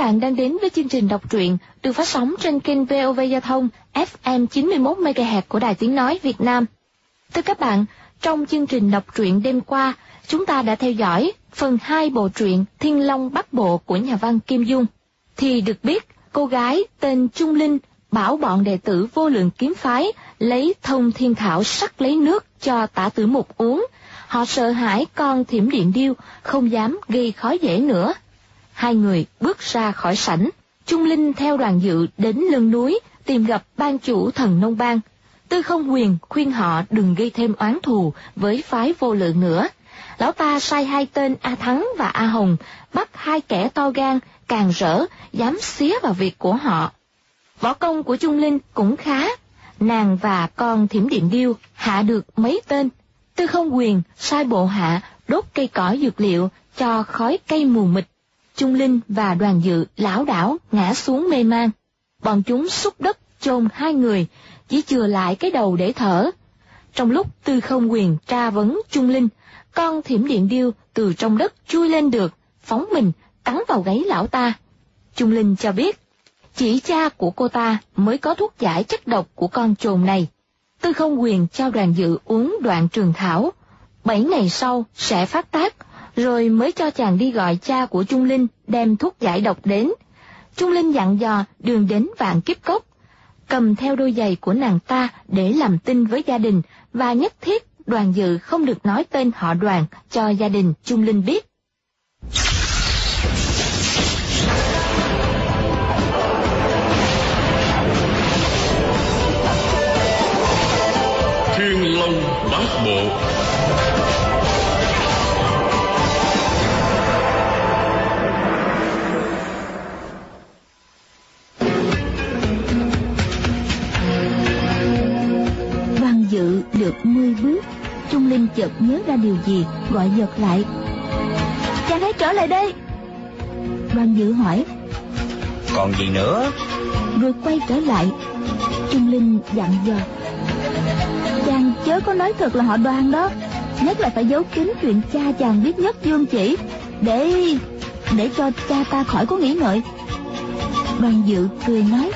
bạn đang đến với chương trình đọc truyện được phát sóng trên kênh VOV Giao thông FM 91 MHz của Đài Tiếng nói Việt Nam. Thưa các bạn, trong chương trình đọc truyện đêm qua, chúng ta đã theo dõi phần 2 bộ truyện Thiên Long Bắc Bộ của nhà văn Kim Dung. Thì được biết, cô gái tên Trung Linh bảo bọn đệ tử Vô Lượng Kiếm Phái lấy Thông Thiên Thảo sắc lấy nước cho Tả Tử Mục uống. Họ sợ hãi con Thiểm Điện Điêu, không dám gây khó dễ nữa. Hai người bước ra khỏi sảnh, Trung Linh theo Đoàn Dự đến lưng núi tìm gặp ban chủ Thần Nông Bang. Tư Không Huyền khuyên họ đừng gây thêm oán thù với phái Vô Lượng nữa. Lão ta sai hai tên A Thắng và A Hồng bắt hai kẻ to gan, càng rỡ, dám xía vào việc của họ. Võ công của Trung Linh cũng khá, nàng và con Thiểm Điện Điêu hạ được mấy tên. Tư Không Huyền sai bộ hạ đốt cây cỏ dược liệu cho khói cây mù mịt. Trung Linh và Đoàn Dự lảo đảo ngã xuống mê man. Bọn chúng xúc đất chôn hai người, chỉ chừa lại cái đầu để thở. Trong lúc Tư Không Huyền tra vấn Trung Linh, con Thiểm Điện Điêu từ trong đất chui lên được, phóng mình cắn vào gáy lão ta. Trung Linh cho biết, chỉ cha của cô ta mới có thuốc giải chất độc của con trồn này. Tư Không Huyền cho Đoàn Dự uống Đoạn Trường Thảo, 7 ngày sau sẽ phát tác, rồi mới cho chàng đi gọi cha của Trung Linh đem thuốc giải độc đến. Trung Linh dặn dò đường đến Vạn Kiếp Cốc, cầm theo đôi giày của nàng ta để làm tin với gia đình, và nhất thiết Đoàn Dự không được nói tên họ Đoàn cho gia đình Trung Linh biết. Thiên Long Bát Bộ. Đoàn Dự được 10 bước, Trung Linh chợt nhớ ra điều gì, gọi giật lại. Chàng hãy trở lại đây. Đoàn Dự hỏi, còn gì nữa? Rồi quay trở lại. Trung Linh dặn dò, chàng chớ có nói thật là họ Đoàn đó, nhất là phải giấu kín chuyện cha chàng biết nhất Dương Chỉ, để cho cha ta khỏi có nghĩ ngợi. Đoàn Dự cười nói,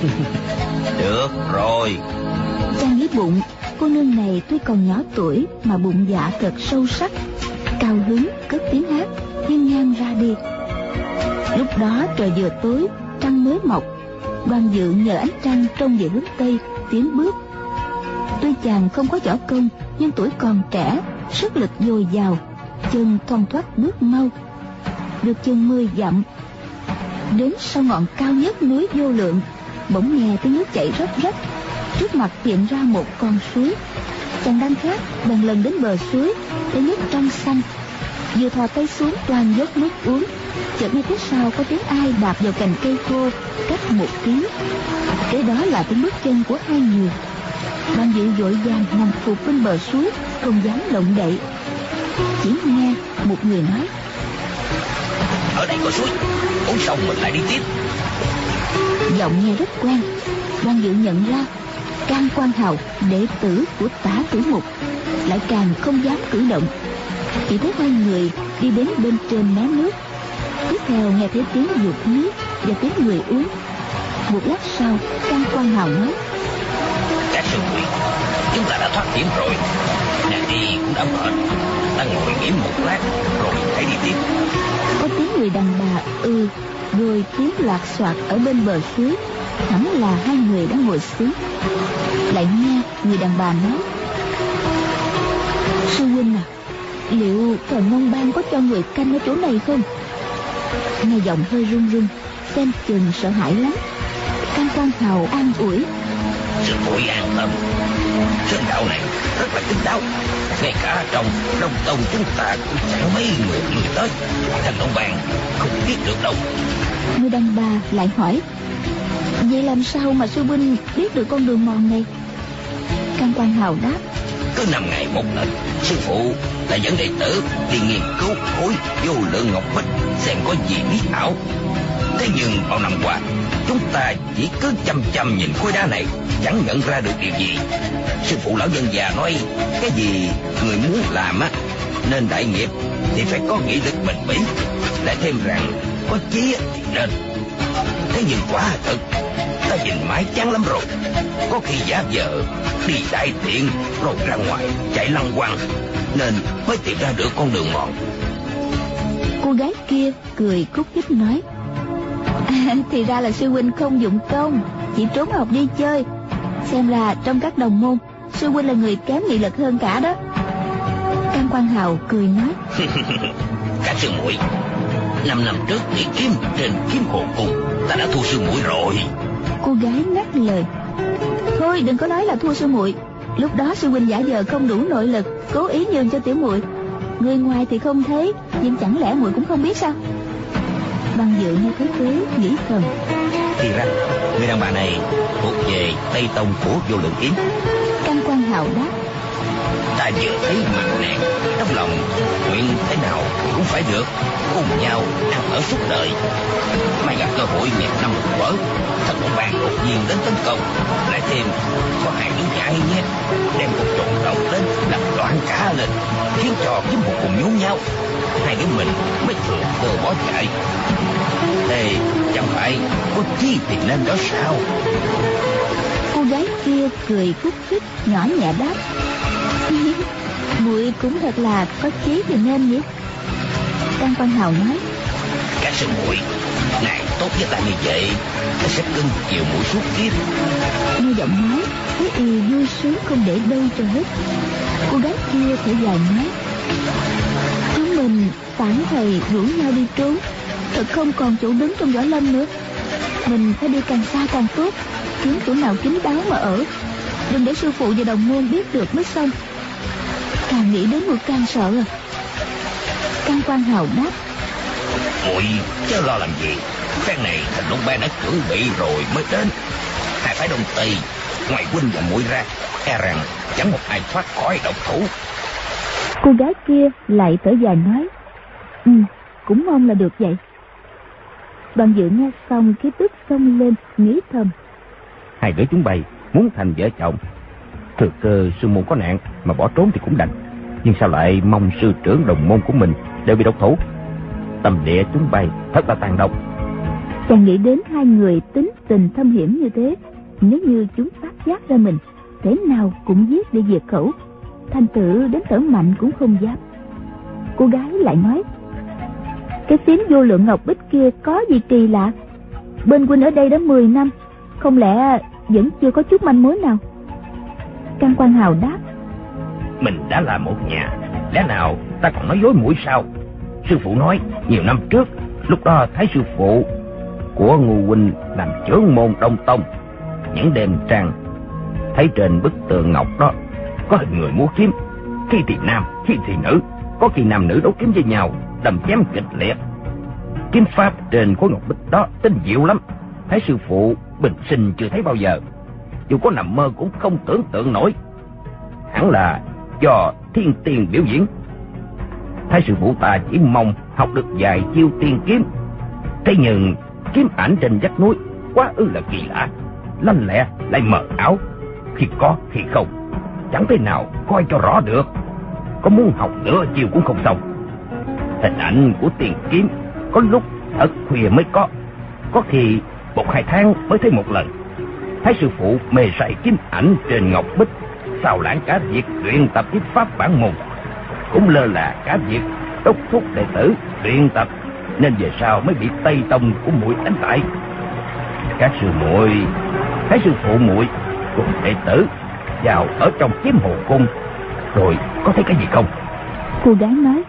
được rồi. Chàng nghĩ bụng, cô nương này tuy còn nhỏ tuổi mà bụng dạ thật sâu sắc. Cao hứng cất tiếng hát, hiên ngang ra đi. Lúc đó trời vừa tối, trăng mới mọc. Đoàn Dự nhờ ánh trăng trông về hướng tây, tiến bước. Tuy chàng không có võ công, nhưng tuổi còn trẻ, sức lực dồi dào, chân thoăn thoắt bước mau. Được chừng 10 dặm, đến sau ngọn cao nhất núi Vô Lượng, bỗng nghe tiếng nước chảy róc rách. Trước mặt hiện ra một con suối. Chàng đang khát, bèn lần đến bờ suối, thấy nước trong xanh. Vừa thò tay xuống toàn dốc nước uống, chợt nghe phía sau có tiếng ai đạp vào cành cây khô cách 1 tiếng. Kế đó là tiếng bước chân của hai người. Đoàn Dự vội vàng nằm phục bên bờ suối, không dám động đậy. Chỉ nghe một người nói, ở đây có suối, uống xong mình lại đi tiếp. Giọng nghe rất quen. Đoàn Dự nhận ra Can Quan Hào, đệ tử của Tả Tử Mục, lại càng không dám cử động. Chỉ thấy hai người đi đến bên trên mé nước. Tiếp theo nghe thấy tiếng dục nước và tiếng người uống. Một lát sau, Can Quan Hào nói, các sư muội, chúng ta đã thoát hiểm rồi. Nàng đi cũng đã mệt, ta ngồi nghỉ một lát rồi hãy đi tiếp. Có tiếng người đàn bà rồi tiếng loạt soạt ở bên bờ suối. Hẳn là hai người đã ngồi xuống. Lại nghe người đàn bà nói, sư huynh à, liệu Thần Nông Bang có cho người canh ở chỗ này không? Nghe giọng hơi run run, xem chừng sợ hãi lắm. Can Quan Hào an ủi, sư muội an tâm, sơn đạo này rất là kín đáo, ngay cả trong Đông Tông chúng ta cũng chẳng mấy người tới. Thần Nông Bang không biết được đâu. Người đàn bà lại hỏi, vậy làm sao mà sư huynh biết được con đường mòn này? Can Quan Hào đáp, cứ 5 ngày một lần, sư phụ lại dẫn đệ tử đi nghiên cứu khối Vô Lượng Ngọc Bích xem có gì bí ảo. Thế nhưng bao năm qua, chúng ta chỉ cứ chăm chăm nhìn khối đá này, chẳng nhận ra được điều gì. Sư phụ lão nhân già nói, cái gì người muốn làm á, nên đại nghiệp thì phải có nghị lực bền bỉ, lại thêm rằng có chí thì nên. Thế nhưng quả thật, ta nhìn mãi chán lắm rồi. Có khi giả vờ đi đại tiện rồi ra ngoài chạy lăng quăng, nên mới tìm ra được con đường mòn. Cô gái kia cười khúc khích nói: thì ra là sư huynh không dụng công, chỉ trốn học đi chơi. Xem ra trong các đồng môn, sư huynh là người kém nghị lực hơn cả đó. Can Quang Hào cười nói: Các sư muội, 5 năm trước đi kiếm trên kiếm hồ cung, ta đã thua sư muội rồi. Cô gái ngắt lời: Thôi đừng có nói là thua sư muội. Lúc đó sư huynh giả vờ không đủ nội lực, cố ý nhường cho tiểu muội. Người ngoài thì không thấy, nhưng chẳng lẽ muội cũng không biết sao? Văn Dự nghe thấy thế nghĩ thầm: Thì ra người đàn bà này thuộc về Tây Tông của Vô Lượng Kiếm. Can Quang Hào đáp: Ta vừa thấy mặt nàng, trong lòng nguyện thế nào cũng phải được, cùng nhau ăn ở suốt đời. May gặp cơ hội nghẹt năm một vỡ, Thần Long Bang đột nhiên đến tấn công, lại thêm có hai đứa nhãi nhét đem một trộn động đến làm loạn cả lên, khiến cho kiếm một cùng nhốn nhau. Hai đứa mình mới thừa cơ bỏ chạy. Thế chẳng phải có chi thì nên đó sao? Cô gái kia cười khúc khích nhỏ nhẹ đáp: Muội cũng thật là có chí thì nên nhỉ. Can Quang Hào nói: Các sư muội, ngài tốt với ta như vậy, ta sẽ cưng chiều muội suốt kiếp. Nghe giọng nói, thấy y vui sướng không để đâu cho hết. Cô gái kia thở dài nói: Chúng mình phản thầy rủ nhau đi trốn, thật không còn chỗ đứng trong võ lâm nữa. Mình phải đi càng xa càng tốt, kiếm chỗ nào kín đáo mà ở, đừng để sư phụ và đồng môn biết được mới xong. Càng nghĩ đến một càng sợ. Can Quang Hào đáp: Muội chớ lo làm gì, phen này Thần Long Bang đã chuẩn bị rồi mới đến. Hai phái Đông Tây ngoài huynh và muội ra, e rằng chẳng một ai thoát khỏi độc thủ. Cô gái kia lại thở dài nói: Cũng mong là được vậy. Đoàn Dự nghe xong khí tức xông lên, nghĩ thầm: Hai đứa chúng bay muốn thành vợ chồng, thừa cơ sư môn có nạn mà bỏ trốn thì cũng đành, nhưng sao lại mong sư trưởng đồng môn của mình đều bị độc thủ? Tâm địa chúng bay thật là tàn độc. Chàng nghĩ đến hai người tính tình thâm hiểm như thế, nếu như chúng phát giác ra mình, thế nào cũng giết để diệt khẩu, thành tử đến thở mạnh cũng không dám. Cô gái lại nói: Cái phiến Vô Lượng ngọc bích kia có gì kỳ lạ? Bên huynh ở đây đã 10 năm, không lẽ vẫn chưa có chút manh mối nào? Can Quang Hào đáp: Mình đã là một nhà, lẽ nào ta còn nói dối muội sao? Sư phụ nói nhiều năm trước, lúc đó thấy sư phụ của Ngô huynh làm trưởng môn Đông Tông, những đêm trăng thấy trên bức tường ngọc đó có hình người múa kiếm, khi thì nam, khi thì nữ, có khi nam nữ đấu kiếm với nhau, đâm chém kịch liệt. Kiếm pháp trên khối ngọc bích đó tinh diệu lắm, thấy sư phụ bình sinh chưa thấy bao giờ, dù có nằm mơ cũng không tưởng tượng nổi. Hẳn là do thiên tiên biểu diễn. Thấy sư phụ ta chỉ mong học được vài chiêu tiên kiếm, thế nhưng kiếm ảnh trên vách núi quá ư là kỳ lạ, lanh lẹ lại mờ ảo, khi có khi không, chẳng thể nào coi cho rõ được. Có muốn học nửa chiều cũng không xong. Hình ảnh của tiền kiếm có lúc thật khuya mới có khi 1-2 tháng mới thấy một lần. Thấy sư phụ mê say kiếm ảnh trên ngọc bích, sao lãng cả việc luyện tập kiếm pháp bản môn, cũng lơ là cả việc đốc thúc đệ tử luyện tập, nên về sau mới bị Tây Tông của muội đánh bại. Các sư muội thấy sư phụ muội cùng đệ tử vào ở trong kiếm hồ cung, rồi có thấy cái gì không? Cô gái nói: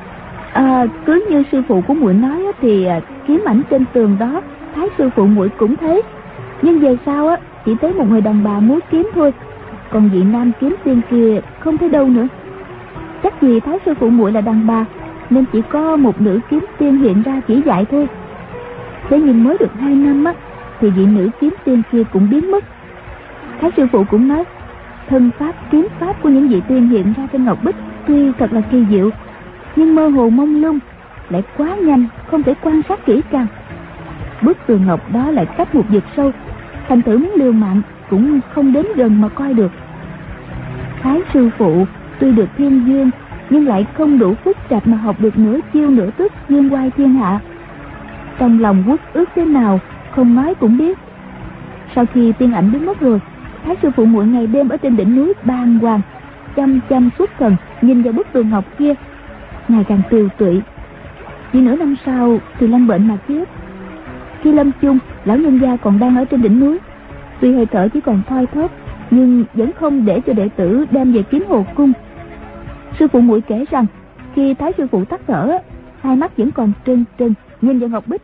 Cứ như sư phụ của muội nói thì kiếm ảnh trên tường đó thái sư phụ muội cũng thấy, nhưng về sau chỉ thấy một người đàn bà múa kiếm thôi, còn vị nam kiếm tiên kia không thấy đâu nữa. Chắc vì thái sư phụ muội là đàn bà nên chỉ có một nữ kiếm tiên hiện ra chỉ dạy thôi. Thế nhưng mới được 2 năm thì vị nữ kiếm tiên kia cũng biến mất. Thái sư phụ cũng nói thân pháp kiếm pháp của những vị tiên hiện ra trên ngọc bích tuy thật là kỳ diệu, nhưng mơ hồ mông lung, lại quá nhanh, không thể quan sát kỹ càng. Bức tường ngọc đó lại cách một vực sâu, thành thử muốn liều mạng cũng không đến gần mà coi được. Thái sư phụ tuy được thiên duyên, nhưng lại không đủ phúc trạch mà học được nửa chiêu nửa thức dương oai thiên hạ. trong lòng uất ức thế nào không nói cũng biết. Sau khi tiên ảnh biến mất rồi, Thái sư phụ muội ngày đêm ở trên đỉnh núi bàng hoàng, chăm chăm xuất thần nhìn vào bức tường ngọc kia, ngày càng tiều tụy. Chỉ nửa năm sau thì lâm bệnh mà chết. Khi lâm chung, lão nhân gia còn đang ở trên đỉnh núi, tuy hơi thở chỉ còn thoi thóp, nhưng vẫn không để cho đệ tử đem về Kiếm Hồ cung. Sư phụ muội kể rằng khi Thái sư phụ tắt thở, hai mắt vẫn còn trừng trừng nhìn vào ngọc bích.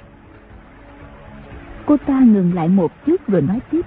Cô ta ngừng lại một chút rồi nói tiếp: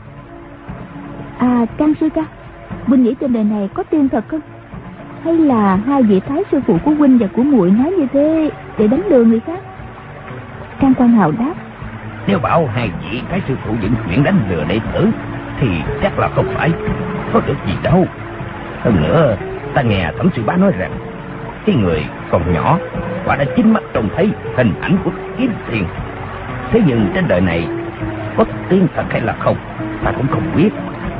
À, Can sư ca, huynh nghĩ trên đời này có tiên thật không? Hay là hai vị Thái sư phụ của huynh và của muội nói như thế để đánh lừa người khác? Can Quan Hào đáp: Nếu bảo hai vị Thái sư phụ dựng chuyện đánh lừa đệ tử thì chắc là không phải, có được gì đâu. Hơn nữa, ta nghe Thẩm sư bá nói rằng cái người còn nhỏ quả đã chính mắt trông thấy hình ảnh của kiếm tiền. Thế nhưng trên đời này có tiên thật hay là không, ta cũng không biết.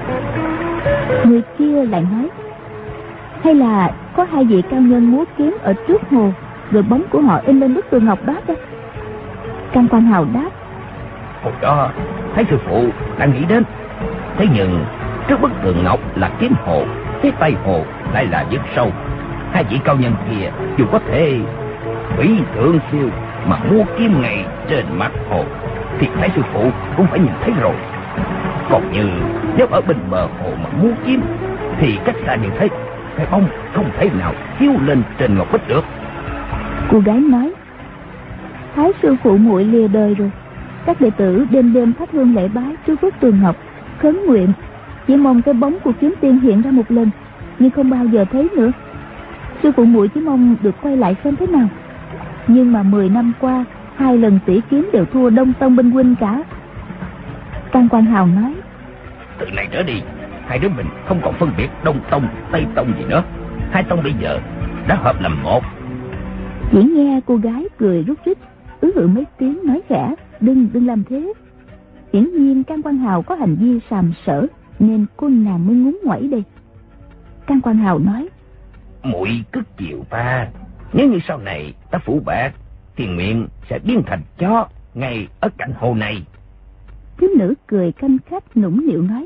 Người kia lại nói: Hay là có hai vị cao nhân múa kiếm ở trước hồ, rồi bóng của họ in lên bức tường ngọc đó đó? Can Quan Hào đáp: Hồi đó Thái sư phụ đã nghĩ đến, thế nhưng trước bức tường ngọc là kiếm hồ, phía tây hồ lại là vực sâu. Hai vị cao nhân kia dù có thể thủy thượng siêu mà múa kiếm ngay trên mặt hồ thì Thái sư phụ cũng phải nhìn thấy rồi. Còn như nếu ở bên bờ hồ mà múa kiếm thì cách xa như thế, cái bóng không thể nào chiếu lên trên ngọc bích được. Cô gái nói: Thái sư phụ muội lìa đời rồi, các đệ tử đêm đêm thắp hương lễ bái trước bức tường ngọc, khấn nguyện chỉ mong cái bóng của kiếm tiên hiện ra một lần, nhưng không bao giờ thấy nữa. Sư phụ muội chỉ mong được quay lại xem thế nào, nhưng mà 10 năm qua 2 lần tỷ kiếm đều thua Đông Tông binh huynh cả. Can Quan Hào nói: Từ nay trở đi, hai đứa mình không còn phân biệt Đông Tông, Tây Tông gì nữa. Hai tông bây giờ đã hợp làm một. Chỉ nghe cô gái cười rút rít, mấy tiếng nói khẽ: Đừng làm thế. Hiển nhiên Can Quan Hào có hành vi sàm sỡ nên cô nàng mới ngúng nguẩy đây. Can Quan Hào nói: Muội cứ chiều ta, nếu như sau này ta phủ bạc thì nguyện sẽ biến thành chó ngay ở cạnh hồ này. Thiếu nữ cười canh khách nũng nịu nói: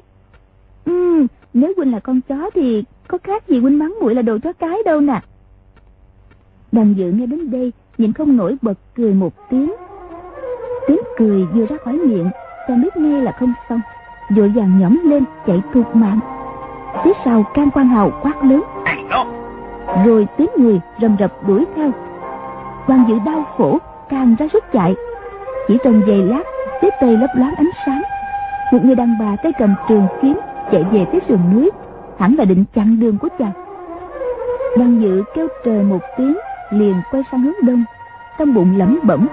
Nếu huynh là con chó thì có khác gì huynh mắng muội là đồ chó cái đâu nè. Đoàn Dự nghe đến đây nhìn không nổi bật cười một tiếng. Tiếng cười vừa ra khỏi miệng, chàng biết ngay là không xong, vội vàng nhõm lên chạy thục mạng. Phía sau Can Quan Hào quát lớn: Ai đó! Rồi tiếng người rầm rập đuổi theo. Đoàn Dự đau khổ càng ra sức chạy. Chỉ trong giây lát, phía tây lấp loáng ánh sáng, một người đàn bà tay cầm trường kiếm chạy về phía sườn núi, hẳn là định chặn đường của chàng. Đoàn Dự kêu trời một tiếng, liền quay sang hướng đông, trong bụng lẩm bẩm: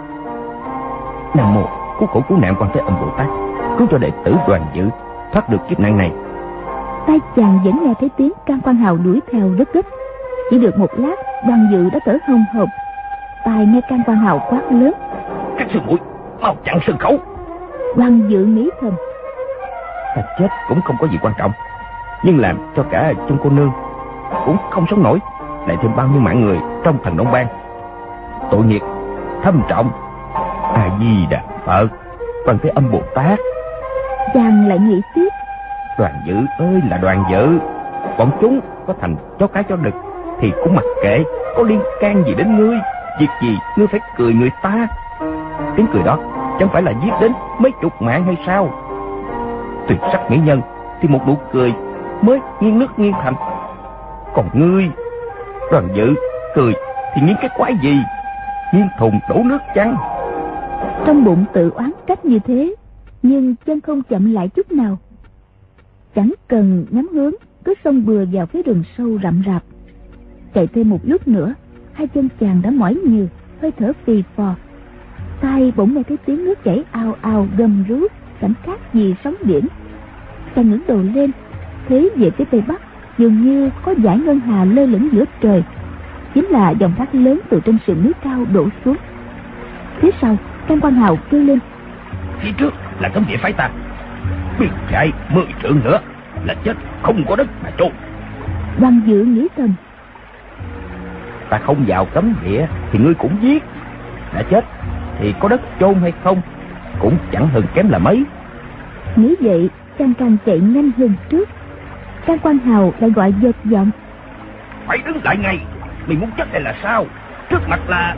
Nam mô cứu khổ cứu nạn Quan Thế Âm Bồ Tát, cứu cho đệ tử Đoàn Dự thoát được kiếp nạn này. Tai chàng vẫn nghe thấy tiếng Can Quan Hào đuổi theo rất gấp. Chỉ được một lát, Đoàn Dự đã thở hồng hộc. Tai nghe Can Quan Hào quát lớn: Các sư muội mau chặn sân khấu. Đoàn Dự nghĩ thầm: Ta chết cũng không có gì quan trọng, nhưng làm cho cả chân cô nương cũng không sống nổi, lại thêm bao nhiêu mạng người trong Thần Đông Bang. Tội nghiệp thâm trọng. A Di Đà Phật, Quan Thế Âm Bồ Tát. Chàng lại nghĩ tiếp: Đoàn Dự ơi là Đoàn Dự, bọn chúng có thành chó cái chó đực thì cũng mặc kệ, có liên can gì đến ngươi? Việc gì ngươi phải cười người ta? Tiếng cười đó chẳng phải là giết đến mấy chục mạng hay sao? Tuyệt sắc mỹ nhân thì một nụ cười mới nghiêng nước nghiêng thành, còn ngươi Đoàn Dự cười thì nghiêng cái quái gì? Nghiêng thùng đổ nước chăng? Trong bụng tự oán trách như thế, nhưng chân không chậm lại chút nào. Chẳng cần nhắm hướng, cứ xông bừa vào phía rừng sâu rậm rạp. Chạy thêm một lúc nữa, hai chân chàng đã mỏi nhừ, hơi thở phì phò. Tai bỗng nghe thấy tiếng nước chảy ào ào gầm rú, cảnh khác gì sóng biển. Chàng ngẩng đầu lên, thấy về phía tây bắc dường như có dải ngân hà lơ lửng giữa trời, chính là dòng thác lớn từ trên sườn núi cao đổ xuống. Phía sau, Can Quan Hào kêu lên: Phía trước là cấm địa phái ta, biết chạy 10 trượng nữa là chết không có đất mà chôn. Đoàn Dự nghĩ thầm: Ta không vào cấm địa thì ngươi cũng giết, đã chết thì có đất chôn hay không cũng chẳng hơn kém là mấy. Nghĩ vậy, chàng càng chạy nhanh hơn trước. Trang Quan Hào lại gọi giật giọng: Phải đứng lại ngay, mày muốn chết hay là sao? Trước mặt là...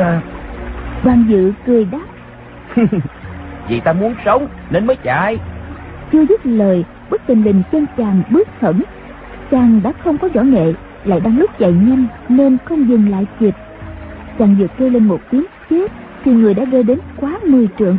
Đoàn Dự cười đáp: Vì ta muốn sống nên mới chạy. Chưa dứt lời, bất tình lình chân chàng bước hẳn. Chàng đã không có võ nghệ, lại đang lúc chạy nhanh nên không dừng lại kịp. Chàng vừa kêu lên một tiếng chết thì người đã rơi đến quá 10 trượng.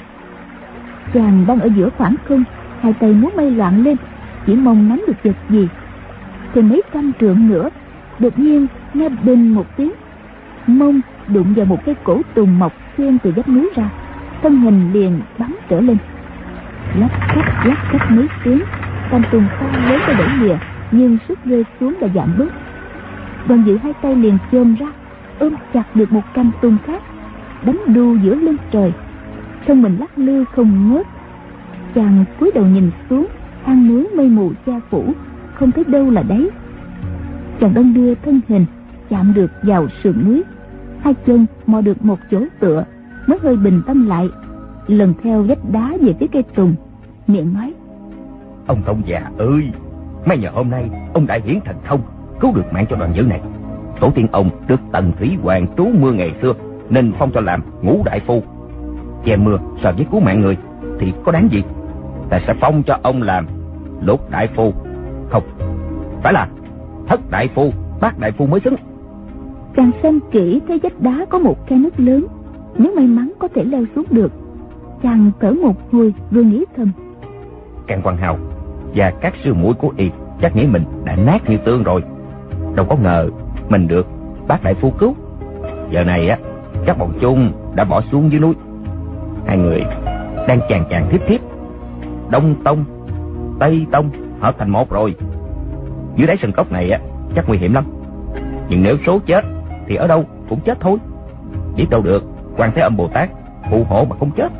Chàng đang ở giữa khoảng không, hai tay múa may loạn lên, chỉ mong nắm được vật gì. Thì mấy trăm trượng nữa, đột nhiên nghe binh một tiếng, mông đụng vào một cái cổ tùng mọc xuyên từ vách núi ra, thân hình liền bắn trở lên. Lách cách mấy tiếng, cành tùng to lớn tới đẩy lìa, nhưng sức rơi xuống đã giảm bớt. Đoàn Dự hai tay liền chồm ra, ôm chặt được một cành tùng khác, đánh đu giữa lưng trời, thân mình lắc lư không ngớt. Chàng cúi đầu nhìn xuống, hang núi mây mù che phủ, không thấy đâu là đáy. Chàng đang đưa thân hình chạm được vào sườn núi, hai chân mò được một chỗ tựa, mới hơi bình tâm lại, lần theo vách đá về phía cây tùng, miệng nói: Ông Thông già ơi, mấy nhờ hôm nay ông đại hiển thần thông, cứu được mạng cho Đoàn Dự này. Tổ tiên ông được Tần Thủy Hoàng trú mưa ngày xưa, nên phong cho làm Ngũ Đại Phu. Che mưa so với cứu mạng người thì có đáng gì? Ta sẽ phong cho ông làm Lục Đại Phu, không, phải là Thất Đại Phu, Bát Đại Phu mới xứng. Chàng xem kỹ thấy vách đá có một khe nứt lớn, nếu may mắn có thể leo xuống được. Chàng thở một hồi rồi nghĩ thầm: Càng Quan Hào và các sư muội của y chắc nghĩ mình đã nát như tương rồi, đâu có ngờ mình được Bát Đại Phu cứu. Giờ này á, các bọn chung đã bỏ xuống dưới núi. Hai người đang chàng thiếp, Đông Tông, Tây Tông hợp thành một rồi. Dưới đáy sân cốc này á, chắc nguy hiểm lắm. Nhưng nếu số chết thì ở đâu cũng chết thôi. Biết đâu được Quan Thế Âm Bồ Tát phù hộ mà không chết.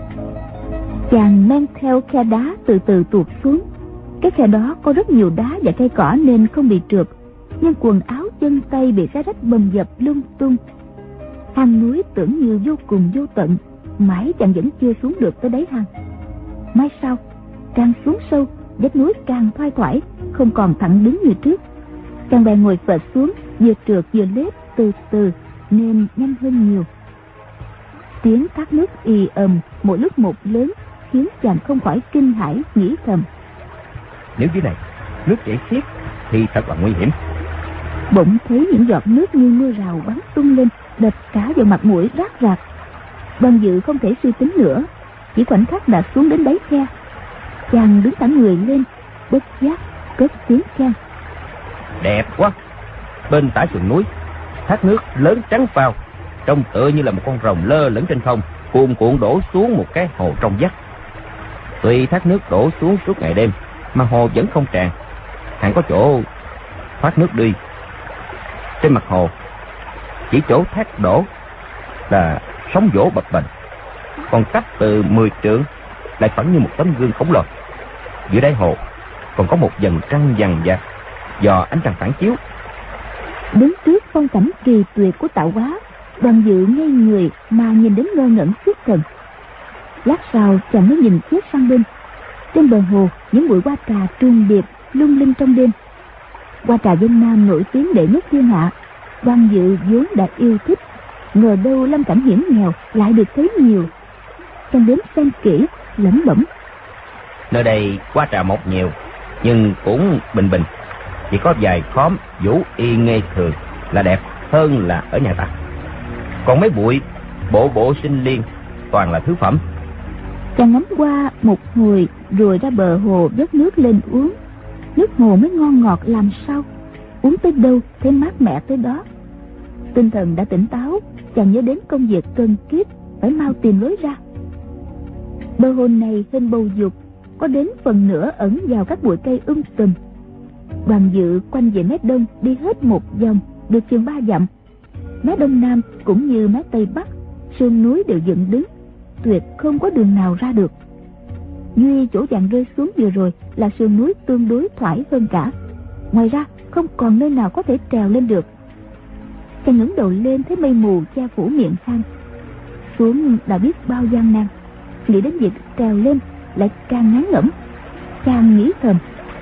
Chàng men theo khe đá từ từ tuột xuống. Cái khe đó có rất nhiều đá và cây cỏ nên không bị trượt, nhưng quần áo chân tay bị xé rách bầm dập lung tung. Hang núi tưởng như vô cùng vô tận, mãi chàng vẫn chưa xuống được tới đáy hang. Mai sau, càng xuống sâu, vách núi càng thoai thoải, không còn thẳng đứng như trước. Chàng bèn ngồi phệt xuống, vừa trượt vừa lết từ từ nên nhanh hơn nhiều. Tiếng thác nước ì ầm mỗi lúc một lớn, khiến chàng không khỏi kinh hãi, nghĩ thầm: Nếu dưới này nước chảy xiết thì thật là nguy hiểm. Bỗng thấy những giọt nước như mưa rào bắn tung lên, đập cả vào mặt mũi rát rạc. Đoàn Dự không thể suy tính nữa, chỉ khoảnh khắc đã xuống đến đáy khe. Chàng đứng thẳng người lên, bất giác cất tiếng khen: Đẹp quá! Bên tả sườn núi, thác nước lớn trắng phao, trông tựa như là một con rồng lơ lửng trên không, cuồn cuộn đổ xuống một cái hồ trong vắt. Tuy thác nước đổ xuống suốt ngày đêm mà hồ vẫn không tràn, hẳn có chỗ thoát nước đi. Trên mặt hồ chỉ chỗ thác đổ là sóng vỗ bập bềnh, còn cách từ 10 trượng lại phẳng như một tấm gương khổng lồ. Giữa đáy hồ còn có một vầng trăng vằn vặt do ánh trăng phản chiếu. Đứng trước phong cảnh kỳ tuyệt của tạo hóa, Đoàn Dự ngây người mà nhìn đến ngơ ngẩn xuất thần. Lát sau chàng mới nhìn chết sang bên. Trên bờ hồ những bụi hoa trà trùng điệp lung linh trong đêm. Hoa trà Vân Nam nổi tiếng đệ nhất thiên hạ, Đoàn Dự vốn đã yêu thích, ngờ đâu lâm cảnh hiểm nghèo lại được thấy nhiều. Chàng đến xem kỹ, lẩm bẩm: Nơi đây hoa trà mọc nhiều, nhưng cũng bình bình, chỉ có vài khóm vũ y nghê thường là đẹp hơn là ở nhà ta. Còn mấy bụi bộ sinh liên toàn là thứ phẩm. Chàng ngắm qua một hồi rồi ra bờ hồ vớt nước lên uống. Nước hồ mới ngon ngọt làm sao, uống tới đâu thấy mát mẻ tới đó. Tinh thần đã tỉnh táo, chàng nhớ đến công việc cân kiếp, phải mau tìm lối ra. Bờ hồ này hình bầu dục, có đến phần nửa ẩn vào các bụi cây tùm. Đoàn Dự quanh về mé đông đi hết một vòng được chừng 3 dặm. Mé đông nam cũng như mé tây bắc, sườn núi đều dựng đứng, tuyệt không có đường nào ra được. Duy chỗ chàng rơi xuống vừa rồi là sườn núi tương đối thoải hơn cả, ngoài ra không còn nơi nào có thể trèo lên được. Chàng ngẩng đầu lên thấy mây mù che phủ miệng hang. xuống đã biết bao gian nan, nghĩ đến việc trèo lên lại càng ngán ngẩm. Chàng nghĩ thầm,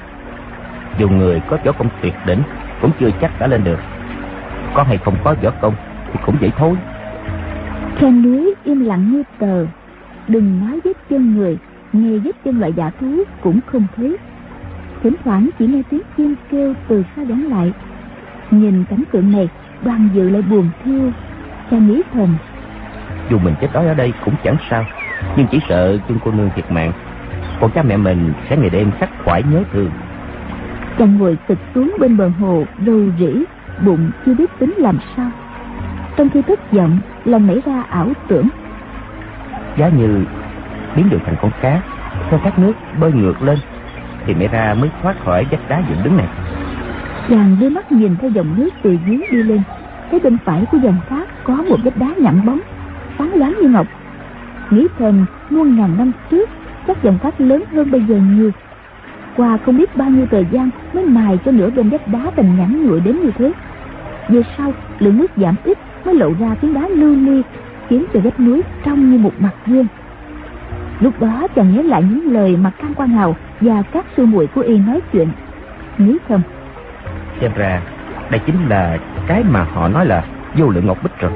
dù người có võ công tuyệt đỉnh cũng chưa chắc đã lên được. Có hay không có võ công thì cũng vậy thôi. Khe núi im lặng như tờ, đừng nói vết chân người, nghe vết chân loại dã thú cũng không thấy. Thỉnh thoảng chỉ nghe tiếng chim kêu từ xa vọng lại. Nhìn cảnh tượng này, Đoàn Dự lại buồn thiêu. Chàng nghĩ thầm, dù mình chết đói ở đây cũng chẳng sao, nhưng chỉ sợ Chung cô nương thiệt mạng, còn cha mẹ mình sẽ ngày đêm khắc khoải nhớ thương. Chàng ngồi tụt xuống bên bờ hồ rầu rĩ, bụng chưa biết tính làm sao. Trong khi thất vọng, lòng nảy ra ảo tưởng, Giá như biến được thành con cá theo thác nước bơi ngược lên thì mẹ ra mới thoát khỏi vách đá dựng đứng này. chàng đưa mắt nhìn theo dòng nước từ dưới đi lên, thấy bên phải của dòng thác có một vách đá nhẵn bóng, sáng loáng như ngọc. Nghĩ thầm muôn ngàn năm trước chắc dòng thác lớn hơn bây giờ nhiều. Qua không biết bao nhiêu thời gian mới mài cho nửa bên vách đá thành nhẵn nhụi đến như thế. Về sau lượng nước giảm ít mới lộ ra tiếng đá lưu ly, khiến cho vách núi trông như một mặt gương. Lúc đó chàng nhớ lại những lời mà Can Quan Hào và các sư muội của y nói chuyện, nghĩ thầm, xem ra đây chính là cái mà họ nói là vô lượng ngọc bích rồi.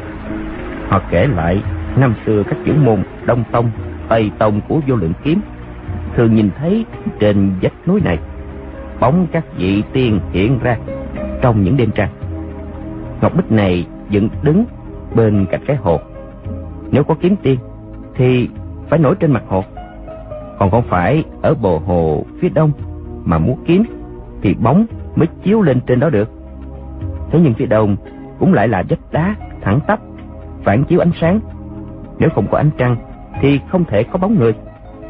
Họ kể lại năm xưa các trưởng môn Đông Tông, Tây Tông của vô lượng kiếm thường nhìn thấy trên vách núi này bóng các vị tiên hiện ra trong những đêm trăng. Ngọc bích này dựng đứng bên cạnh cái hồ. Nếu có kiếm tiên thì phải nổi trên mặt hồ, còn không phải ở bờ hồ phía đông mà muốn kiếm thì bóng mới chiếu lên trên đó được. Thế nhưng phía đông cũng lại là vách đá thẳng tắp phản chiếu ánh sáng, nếu không có ánh trăng thì không thể có bóng người.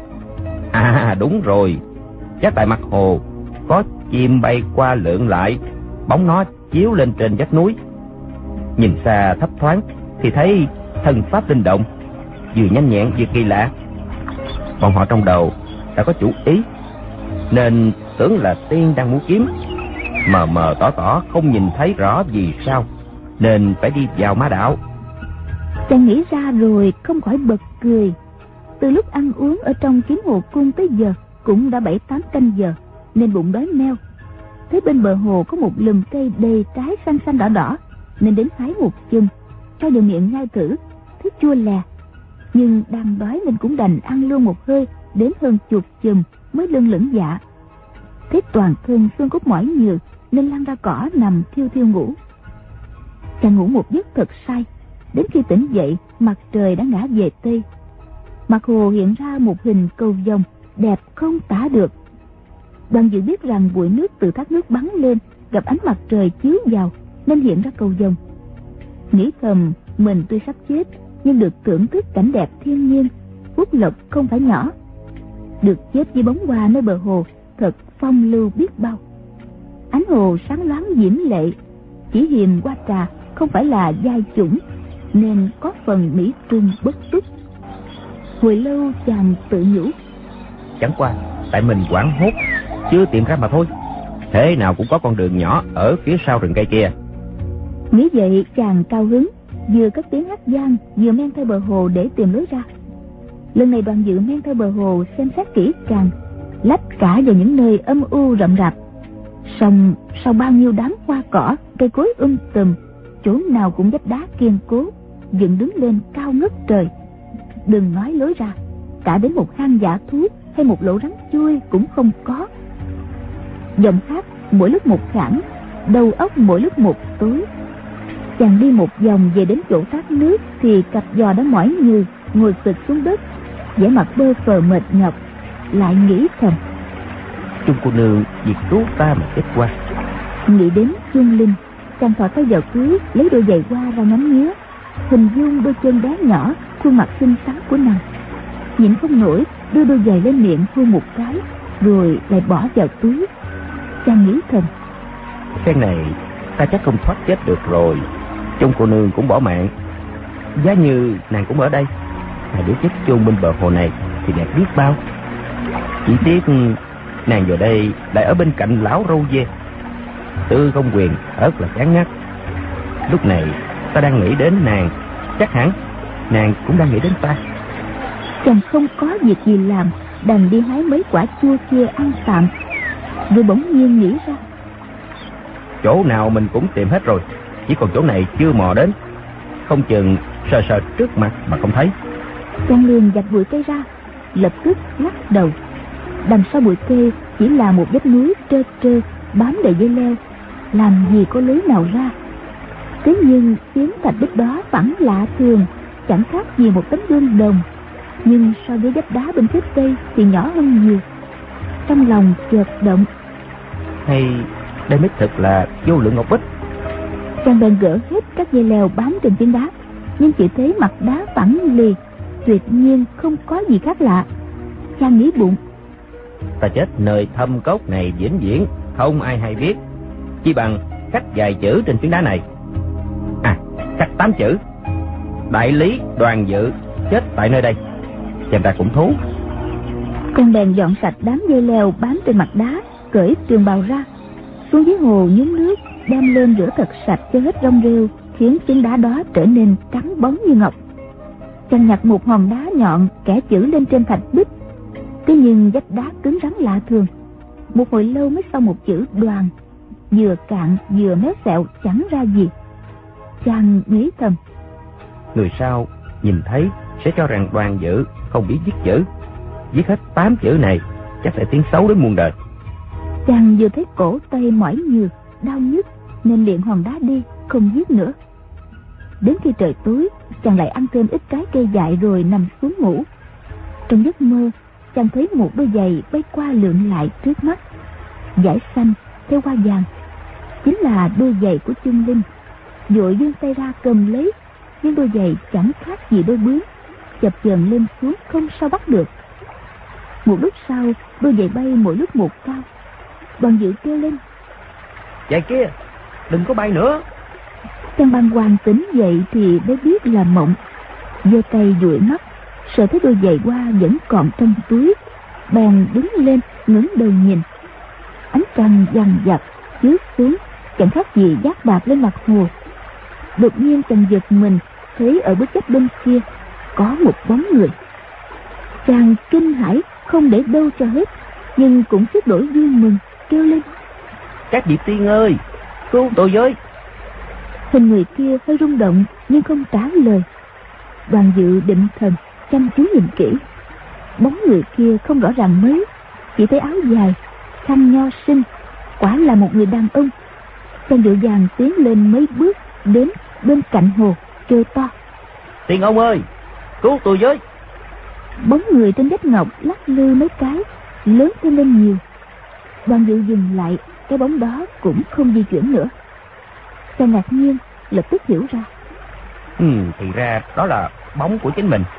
À đúng rồi, chắc tại mặt hồ có chim bay qua lượn lại, bóng nó chiếu lên trên vách núi. Nhìn xa thấp thoáng thì thấy thần pháp linh động, vừa nhanh nhẹn vừa kỳ lạ. Bọn họ trong đầu đã có chủ ý nên tưởng là tiên đang muốn kiếm, mờ mờ tỏ tỏ không nhìn thấy rõ vì sao, nên phải đi vào ma đạo. chàng nghĩ ra rồi không khỏi bật cười. Từ lúc ăn uống ở trong Kiếm Hồ cung tới giờ cũng đã 7-8 canh giờ, nên bụng đói meo. Thấy bên bờ hồ có một lùm cây đầy trái xanh xanh đỏ đỏ, nên đến hái một chùm cho vào miệng nhai thử, thấy chua lè. Nhưng đang đói nên cũng đành ăn luôn một hơi đến hơn chục chùm mới lưng lửng dạ. Thấy toàn thân xương cốt mỏi nhừ nên lăn ra cỏ nằm thiêu thiêu ngủ. Chàng ngủ một giấc thật say, đến khi tỉnh dậy mặt trời đã ngã về tây. Mặt hồ hiện ra một hình cầu vồng đẹp không tả được. Đoàn Dự biết rằng bụi nước từ thác nước bắn lên gặp ánh mặt trời chiếu vào nên hiện ra cầu vồng. Nghĩ thầm mình tuy sắp chết nhưng được thưởng thức cảnh đẹp thiên nhiên, phúc lộc không phải nhỏ. Được chết với bóng hoa nơi bờ hồ thật phong lưu biết bao. Ánh hồ sáng loáng diễm lệ, chỉ hiềm qua trà không phải là giai chủng nên có phần mỹ trung bất túc. Hồi lâu chàng tự nhủ, Chẳng qua tại mình hoảng hốt chưa tìm ra mà thôi, thế nào cũng có con đường nhỏ ở phía sau rừng cây kia. Nghĩ vậy chàng cao hứng, vừa cất tiếng hát vang vừa men theo bờ hồ để tìm lối ra. Lần này Đoàn Dự men theo bờ hồ xem xét kỹ càng, lách cả vào những nơi âm u rậm rạp. Song sau bao nhiêu đám hoa cỏ, cây cối tùm, chỗ nào cũng vách đá kiên cố dựng đứng lên cao ngất trời. Đừng nói lối ra, cả đến một hang dã thú hay một lỗ rắn chui cũng không có. Dòng thác mỗi lúc một khản, đầu óc mỗi lúc một tối. Chàng đi một vòng về đến chỗ thác nước thì cặp giò đã mỏi nhừ, ngồi phịch xuống đất, vẻ mặt bơ phờ mệt nhọc, lại nghĩ thầm, Chung cô nương vì cứu ta mà chết qua. Nghĩ đến Chung Linh, chàng thò tay vào túi lấy đôi giày hoa ra ngắm nghía, hình dung đôi chân bé nhỏ, khuôn mặt xinh xắn của nàng. Nhịn không nổi đưa đôi giày lên miệng hôn một cái, rồi lại bỏ vào túi. Chàng nghĩ thầm, Phen này ta chắc không thoát chết được rồi. Chung cô nương cũng bỏ mạng, giá như nàng cũng ở đây, mà để chết chôn bên bờ hồ này thì đẹp biết bao. Chỉ tiếc nàng giờ đây lại ở bên cạnh lão râu dê, Tư Không Quyền rất là chán ngắt. Lúc này ta đang nghĩ đến nàng, chắc hẳn nàng cũng đang nghĩ đến ta. Chàng không có việc gì làm, đành đi hái mấy quả chua kia ăn tạm. Rồi bỗng nhiên nghĩ ra, chỗ nào mình cũng tìm hết rồi, chỉ còn chỗ này chưa mò đến. Không chừng sờ sờ trước mặt mà không thấy. Chàng liền vạch bụi cây ra, lập tức lắc đầu. Đằng sau bụi cây chỉ là một vách núi trơ trơ bám đầy dây leo, làm gì có lối nào ra. Thế nhưng phiến thạch bích đó phẳng lạ thường, chẳng khác gì một tấm gương đồng, nhưng so với vách đá bên phía tây thì nhỏ hơn nhiều. Trong lòng chợt động, hay đây mới thực là vô lượng ngọc bích. chàng bèn gỡ hết các dây leo bám trên phiến đá, nhưng chỉ thấy mặt đá phẳng lì, tuyệt nhiên không có gì khác lạ. Chàng nghĩ bụng, Ta chết nơi thâm cốc này vĩnh viễn không ai hay biết, chi bằng khắc vài chữ trên phiến đá này. Khắc 8 chữ: Đại lý Đoàn Dự chết tại nơi đây. Xem ra cũng thú. con bèn dọn sạch đám dây leo bám trên mặt đá, cởi trường bào ra, xuống dưới hồ nhúng nước, đem lên rửa thật sạch cho hết rong rêu, khiến phiến đá đó trở nên trắng bóng như ngọc. Chàng nhặt một hòn đá nhọn kẻ chữ lên trên thạch bích. Thế nhưng vách đá cứng rắn lạ thường, một hồi lâu mới xong một chữ Đoàn, vừa cạn vừa méo xẹo chẳng ra gì. Chàng nghĩ thầm, Người sau nhìn thấy sẽ cho rằng Đoàn Dự không biết viết chữ. Viết hết 8 chữ này chắc sẽ tiếng xấu đến muôn đời. Chàng vừa thấy cổ tay mỏi nhừ, đau nhức, nên liền hòn đá đi, không viết nữa. Đến khi trời tối, chàng lại ăn thêm ít trái cây dại rồi nằm xuống ngủ. Trong giấc mơ, chàng thấy một đôi giày bay qua lượn lại trước mắt, dải xanh theo hoa vàng, chính là đôi giày của Chung Linh. Vội vươn tay ra cầm lấy, nhưng đôi giày chẳng khác gì đôi bướm, chập chờn lên xuống không sao bắt được. Một lúc sau, đôi giày bay mỗi lúc một cao. Đoàn Dự kêu lên, Vậy kia, đừng có bay nữa. chàng bàng hoàng tỉnh dậy thì mới biết là mộng. Giơ tay dụi mắt, sợ thấy đôi giày qua vẫn còn trong túi, bèn đứng lên ngẩng đầu nhìn. Ánh trăng dằn dặt chiếu xuống, chẳng khác gì dát bạc lên mặt hồ. Đột nhiên chàng giật mình, thấy ở bức vách bên kia có một bóng người. Chàng kinh hãi không để đâu cho hết, nhưng cũng xiết đổi vui mừng, kêu lên, Các vị tiên ơi, cứu tôi với. Hình người kia hơi rung động nhưng không trả lời. Đoàn Dự định thần chăm chú nhìn kỹ. Bóng người kia không rõ ràng mấy, chỉ thấy áo dài, khăn nho sinh, quả là một người đàn ông. Chàng vội vàng tiến lên mấy bước đến bên cạnh hồ, kêu to, Tiên ông ơi, cứu tôi với. Bóng người trên vách ngọc lắc lư mấy cái, lớn thêm lên nhiều. Đoàn Dự dừng lại, cái bóng đó cũng không di chuyển nữa. Chàng ngạc nhiên, lập tức hiểu ra. Thì ra đó là bóng của chính mình.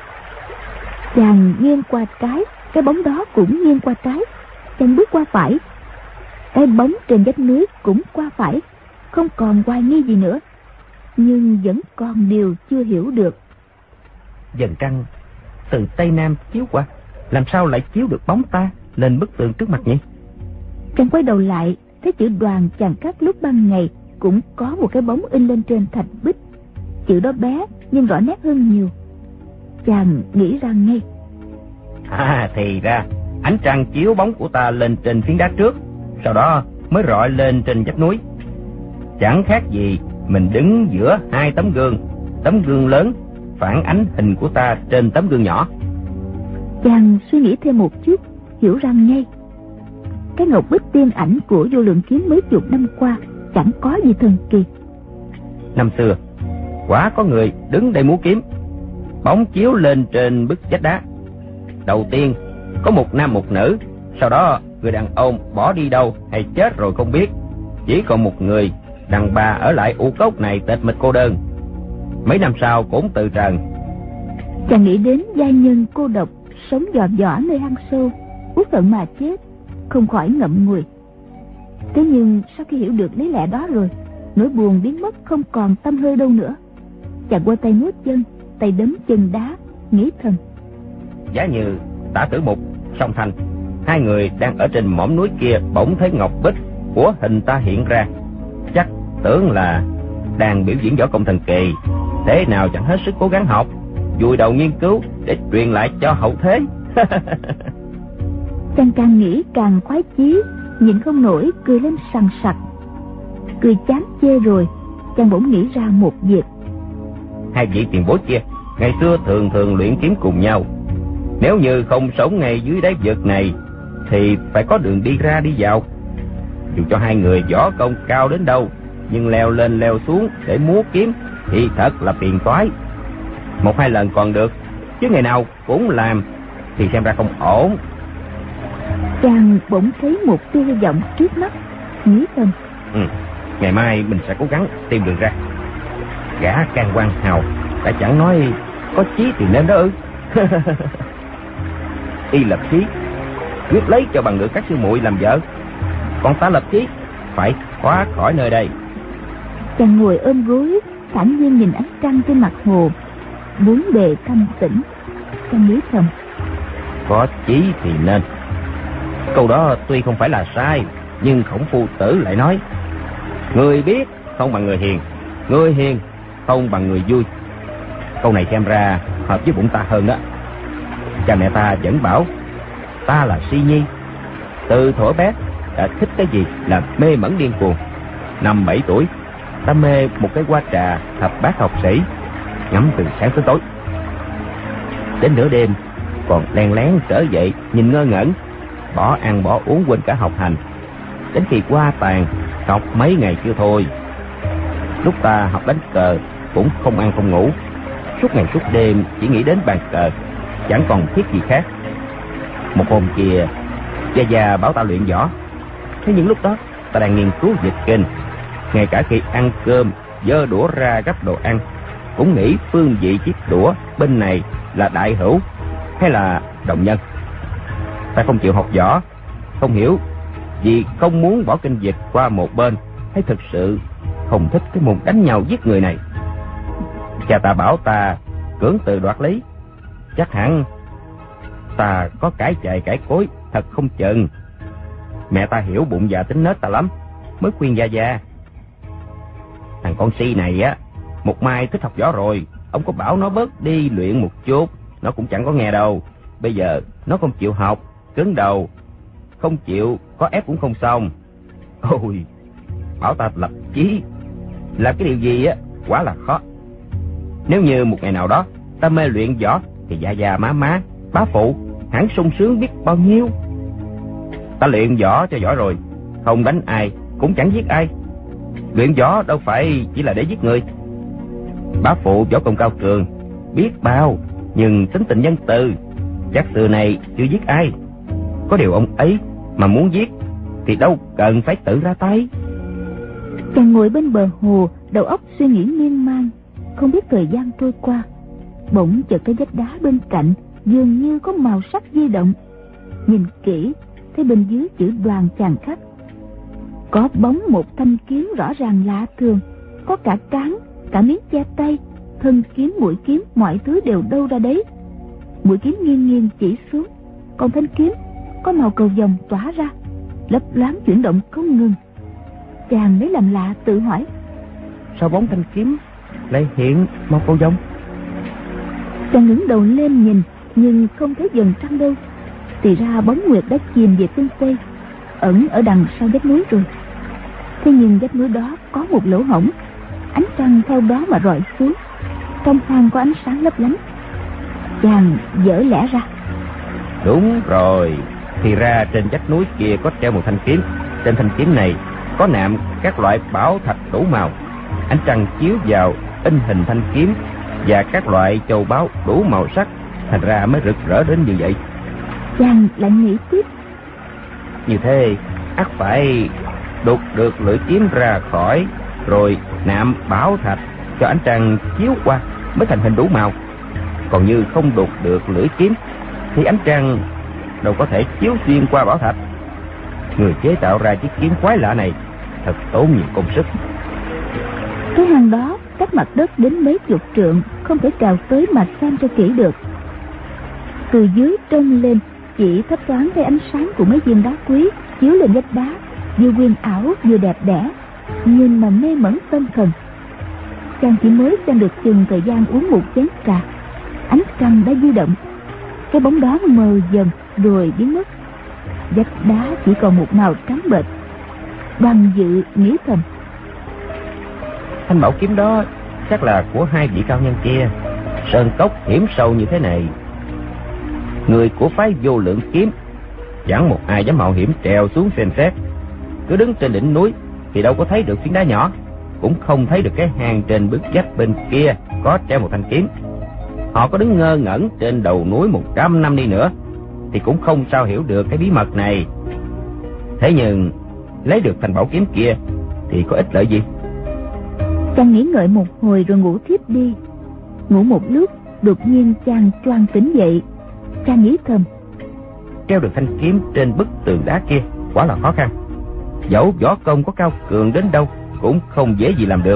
Chàng nghiêng qua trái, cái bóng đó cũng nghiêng qua trái. Chàng bước qua phải, cái bóng trên vách núi cũng qua phải. Không còn hoài nghi gì nữa, nhưng vẫn còn điều chưa hiểu được. Dần trăng từ tây nam chiếu qua, làm sao lại chiếu được bóng ta lên bức tường trước mặt nhỉ? Chàng quay đầu lại, thấy chữ Đoàn chàng khắc lúc ban ngày cũng có một cái bóng in lên trên thạch bích. Chữ đó bé nhưng rõ nét hơn nhiều. Chàng nghĩ ra ngay, Thì ra ánh trăng chiếu bóng của ta lên trên phiến đá trước, sau đó mới rọi lên trên vách núi. Chẳng khác gì mình đứng giữa hai tấm gương lớn phản ánh hình của ta trên tấm gương nhỏ. Chàng suy nghĩ thêm một chút, hiểu ra ngay. Cái ngọc bích tiên ảnh của Vô Lượng Kiếm mấy chục năm qua chẳng có gì thần kỳ. Năm xưa quả có người đứng đây múa kiếm, bóng chiếu lên trên bức vách đá. Đầu tiên có một nam một nữ, sau đó người đàn ông bỏ đi đâu hay chết rồi không biết, chỉ còn một người đàn bà ở lại u cốc này tịch mịch cô đơn. Mấy năm sau cũng từ trần. Chàng nghĩ đến giai nhân cô độc sống dò dỏ nơi hang sâu, uất hận mà chết, không khỏi ngậm ngùi. Thế nhưng sau khi hiểu được lý lẽ đó rồi, nỗi buồn biến mất không còn tăm hơi đâu nữa. Chàng quơ tay múa chân, tay đấm chân đá, nghĩ thầm, Giả như Tả Tử Mục, Song Thanh, hai người đang ở trên mỏm núi kia, bỗng thấy ngọc bích của hình ta hiện ra, chắc tưởng là đang biểu diễn võ công thần kỳ, thế nào chẳng hết sức cố gắng học, vùi đầu nghiên cứu để truyền lại cho hậu thế. Chàng càng nghĩ càng khoái chí, nhịn không nổi cười lên sằng sặc. Cười chán chê rồi, chàng bỗng nghĩ ra một việc. Hai vị tiền bối kia ngày xưa thường thường luyện kiếm cùng nhau. Nếu như không sống ngay dưới đáy vực này thì phải có đường đi ra đi vào. Dù cho hai người võ công cao đến đâu, nhưng leo lên leo xuống để múa kiếm thì thật là phiền toái. Một hai lần còn được, chứ ngày nào cũng làm thì xem ra không ổn. Chàng bỗng thấy một tia hy vọng trước mắt, nghĩ thầm. Ngày mai mình sẽ cố gắng tìm đường ra. Gã Can Quang Hào đã chẳng nói có chí thì nên đó ư. Y lập chí quyết lấy cho bằng được các sư muội làm vợ, còn ta lập chí phải thoát khỏi nơi đây. Chàng ngồi ôm gối, thản nhiên nhìn ánh trăng trên mặt hồ, bốn bề thanh tĩnh. Chàng nghĩ thầm, có chí thì nên. Câu đó tuy không phải là sai, nhưng Khổng Phu Tử lại nói, người biết không bằng người hiền, người hiền không bằng người vui. Câu này xem ra hợp với bụng ta hơn đó. Cha mẹ ta vẫn bảo ta là si nhi, từ thuở bé đã thích cái gì là mê mẩn điên cuồng. 5-7 tuổi ta mê một cái hoa trà thập bát học sĩ, ngắm từ sáng tới tối. Đến nửa đêm còn len lén trở dậy nhìn ngơ ngẩn, bỏ ăn bỏ uống quên cả học hành. Đến khi qua tàn học mấy ngày chưa thôi. Lúc ta học đánh cờ cũng không ăn không ngủ, suốt ngày suốt đêm chỉ nghĩ đến bàn cờ, chẳng còn thiết gì khác. Một hôm kia gia gia bảo ta luyện võ, thế nhưng lúc đó ta đang nghiên cứu dịch kinh, ngay cả khi ăn cơm giơ đũa ra gắp đồ ăn cũng nghĩ phương vị chiếc đũa bên này là đại hữu hay là đồng nhân. Ta không chịu học võ, không hiểu vì không muốn bỏ kinh dịch qua một bên, hay thực sự không thích cái môn đánh nhau giết người này. Cha ta bảo ta cưỡng từ đoạt lý, chắc hẳn ta có cãi chạy cãi cối thật không chừng. Mẹ ta hiểu bụng dạ tính nết ta lắm, mới khuyên gia gia, thằng con si này á, một mai thích học võ rồi, ông có bảo nó bớt đi luyện một chút, nó cũng chẳng có nghe đâu. Bây giờ nó không chịu học, cứng đầu, không chịu có ép cũng không xong. Ôi, bảo ta lập chí là cái điều gì á, quả là khó. Nếu như một ngày nào đó ta mê luyện võ thì gia gia má má, bá phụ hẳn sung sướng biết bao nhiêu. Ta luyện võ cho giỏi rồi, không đánh ai cũng chẳng giết ai. Luyện võ đâu phải chỉ là để giết người. Bá phụ võ công cao cường biết bao, nhưng tính tình nhân từ, chắc xưa này chưa giết ai. Có điều ông ấy mà muốn giết thì đâu cần phải tự ra tay. Chàng ngồi bên bờ hồ, đầu óc suy nghĩ miên man, không biết thời gian trôi qua. Bỗng chợt cái vách đá bên cạnh dường như có màu sắc di động. Nhìn kỹ thấy bên dưới chữ Đoàn chàng khắc, có bóng một thanh kiếm rõ ràng lạ thường, có cả cán, cả miếng che tay, thân kiếm, mũi kiếm, mọi thứ đều đâu ra đấy. Mũi kiếm nghiêng nghiêng chỉ xuống, còn thanh kiếm có màu cầu vồng tỏa ra, lấp loáng chuyển động không ngừng. Chàng lấy làm lạ tự hỏi, sao bóng thanh kiếm lại hiện màu cầu vồng? Chàng ngẩng đầu lên nhìn, nhưng không thấy vầng trăng đâu. Thì ra bóng nguyệt đã chìm về phương tây, ẩn ở đằng sau vách núi rồi. Thế nhưng vách núi đó có một lỗ hổng, ánh trăng theo đó mà rọi xuống, trong hang có ánh sáng lấp lánh. Chàng dở lẽ ra, đúng rồi, thì ra trên vách núi kia có treo một thanh kiếm. Trên thanh kiếm này có nạm các loại bảo thạch đủ màu. Ánh trăng chiếu vào in hình thanh kiếm và các loại châu báu đủ màu sắc, thành ra mới rực rỡ đến như vậy. Chàng lại nghĩ tiếp, như thế ắt phải đục được lưỡi kiếm ra khỏi, rồi nạm bảo thạch cho ánh trăng chiếu qua mới thành hình đủ màu. Còn như không đục được lưỡi kiếm thì ánh trăng đâu có thể chiếu xuyên qua bảo thạch. Người chế tạo ra chiếc kiếm quái lạ này thật tốn nhiều công sức. cái hang đó cách mặt đất đến mấy chục trượng, không thể trèo tới mà xem cho kỹ được. Từ dưới trông lên chỉ thấp thoáng thấy ánh sáng của mấy viên đá quý chiếu lên vách đá, vừa huyền ảo vừa đẹp đẽ, nhìn mà mê mẩn tâm thần. Chàng chỉ mới xem được chừng thời gian uống một chén trà, Ánh trăng đã di động, cái bóng đó mờ dần rồi biến mất. Vách đá chỉ còn một màu trắng bệch. Đoàn Dự nghĩ thầm: thanh bảo kiếm đó chắc là của hai vị cao nhân kia. Sơn cốc hiểm sâu như thế này, người của phái Vô Lượng Kiếm chẳng một ai dám mạo hiểm trèo xuống xem xét. Cứ đứng trên đỉnh núi thì đâu có thấy được phiến đá nhỏ, cũng không thấy được cái hang trên bức vách bên kia có treo một thanh kiếm. Họ có đứng ngơ ngẩn trên đầu núi 100 năm đi nữa thì cũng không sao hiểu được cái bí mật này. Thế nhưng lấy được thanh bảo kiếm kia thì có ích lợi gì? Chàng nghĩ ngợi một hồi rồi ngủ thiếp đi. Ngủ một lúc, đột nhiên chàng choàng tỉnh dậy. Chàng nghĩ thầm: treo được thanh kiếm trên bức tường đá kia quả là khó khăn. Dẫu võ công có cao cường đến đâu cũng không dễ gì làm được.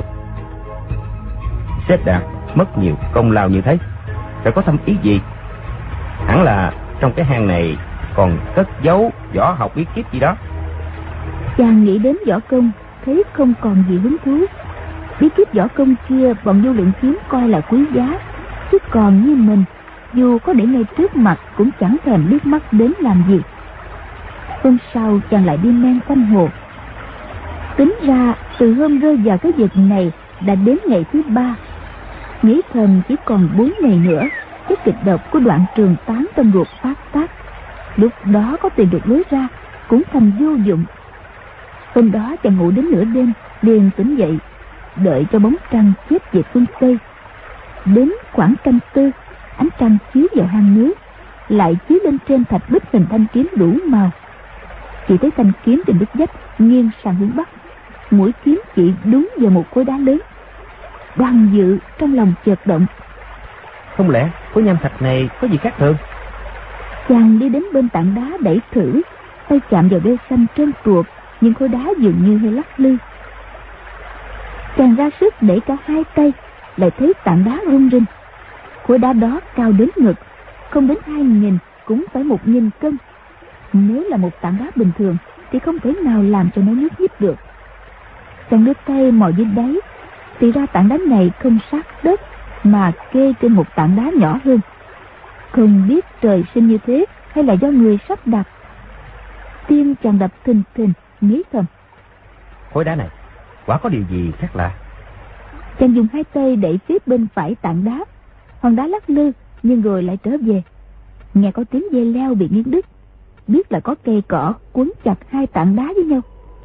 Xếp Đạt mất nhiều công lao như thế, phải có thâm ý gì? Hẳn là trong cái hang này còn cất giấu võ học bí kíp gì đó. Chàng nghĩ đến võ công, thấy không còn gì hứng thú. Bí kíp võ công kia bọn Vô Lượng Kiếm coi là quý giá, chứ còn như mình, dù có để ngay trước mặt cũng chẳng thèm liếc mắt đến làm gì. Hôm sau chàng lại đi men quanh hồ. Tính ra từ hôm rơi vào cái vực này đã đến ngày thứ 3. Nghĩ thầm chỉ còn 4 ngày nữa, cái kịch độc của Đoạn Trường Tán trong ruột phát tác. Lúc đó có tìm được lối ra cũng thành vô dụng. Hôm đó chàng ngủ đến nửa đêm, liền tỉnh dậy, đợi cho bóng trăng chết về phương Tây. Đến khoảng canh 4, ánh trăng chiếu vào hang nước, lại chiếu lên trên thạch bích hình thanh kiếm đủ màu. Chỉ thấy thanh kiếm trên bức vách nghiêng sang hướng bắc, mũi kiếm chỉ đúng vào một khối đá lớn. Đoàn Dự trong lòng chợt động: không lẽ khối nham thạch này có gì khác thường? Chàng đi đến bên tảng đá đẩy thử, tay chạm vào đeo xanh trơn tuột, nhưng khối đá dường như hơi lắc lư. Chàng ra sức đẩy cả hai tay, lại thấy tảng đá rung rinh. Khối đá đó cao đến ngực, không đến 2.000 cũng phải 1.000 cân. Nếu là một tảng đá bình thường thì không thể nào làm cho nó nhúc nhích được. Chàng đưa tay mò dưới đáy, thì ra tảng đá này không sát đất mà kê trên một tảng đá nhỏ hơn. Không biết trời sinh như thế hay là do người sắp đặt. Tim chàng đập thình thình, nghĩ thầm: khối đá này quả có điều gì khác lạ. Chàng dùng hai tay đẩy phía bên phải tảng đá, hòn đá lắc lư nhưng rồi lại trở về. Nghe có tiếng dây leo bị nghiến đứt, biết là có cây cỏ quấn chặt hai tảng đá với nhau.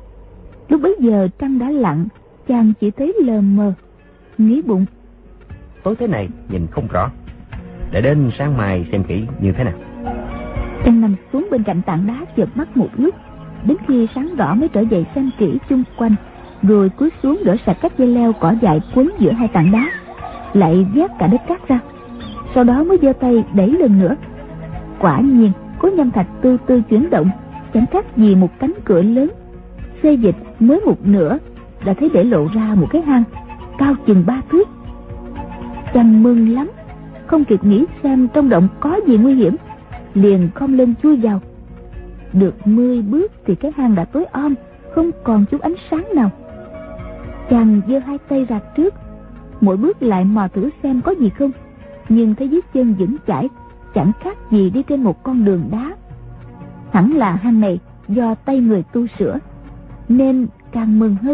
Lúc bấy giờ trăng đã lặn, chàng chỉ thấy lờ mờ, nghĩ bụng: tối thế này nhìn không rõ, để đến sáng mai xem kỹ như thế nào. Chàng nằm xuống bên cạnh tảng đá chợp mắt một lúc, đến khi sáng rõ mới trở dậy xem kỹ xung quanh, rồi cúi xuống gỡ sạch các dây leo cỏ dại quấn giữa hai tảng đá, lại vét cả đất cát ra. Sau đó mới giơ tay đẩy lần nữa. Quả nhiên khối nham thạch từ từ chuyển động, chẳng khác gì một cánh cửa lớn. Xê dịch mới một nửa đã thấy để lộ ra một cái hang cao chừng 3 thước. Chàng mừng lắm, không kịp nghĩ xem trong động có gì nguy hiểm, liền khom lưng chui vào. Được 10 bước thì cái hang đã tối om, không còn chút ánh sáng nào. Chàng giơ hai tay ra trước, mỗi bước lại mò thử xem có gì không, nhưng thấy dưới chân vững chãi, chẳng khác gì đi trên một con đường đá. Hẳn là hang này do tay người tu sửa, nên càng mừng hơn.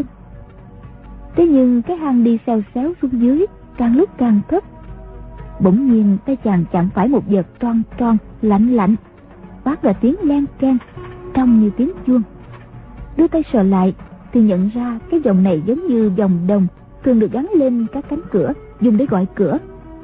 Thế nhưng cái hang đi xèo xéo xuống dưới, càng lúc càng thấp. Bỗng nhiên tay chàng chạm phải một vật tròn tròn lạnh lạnh, phát ra tiếng len keng, trông như tiếng chuông. Đưa tay sờ lại thì nhận ra cái vòng này giống như vòng đồng thường được gắn lên các cánh cửa dùng để gọi cửa.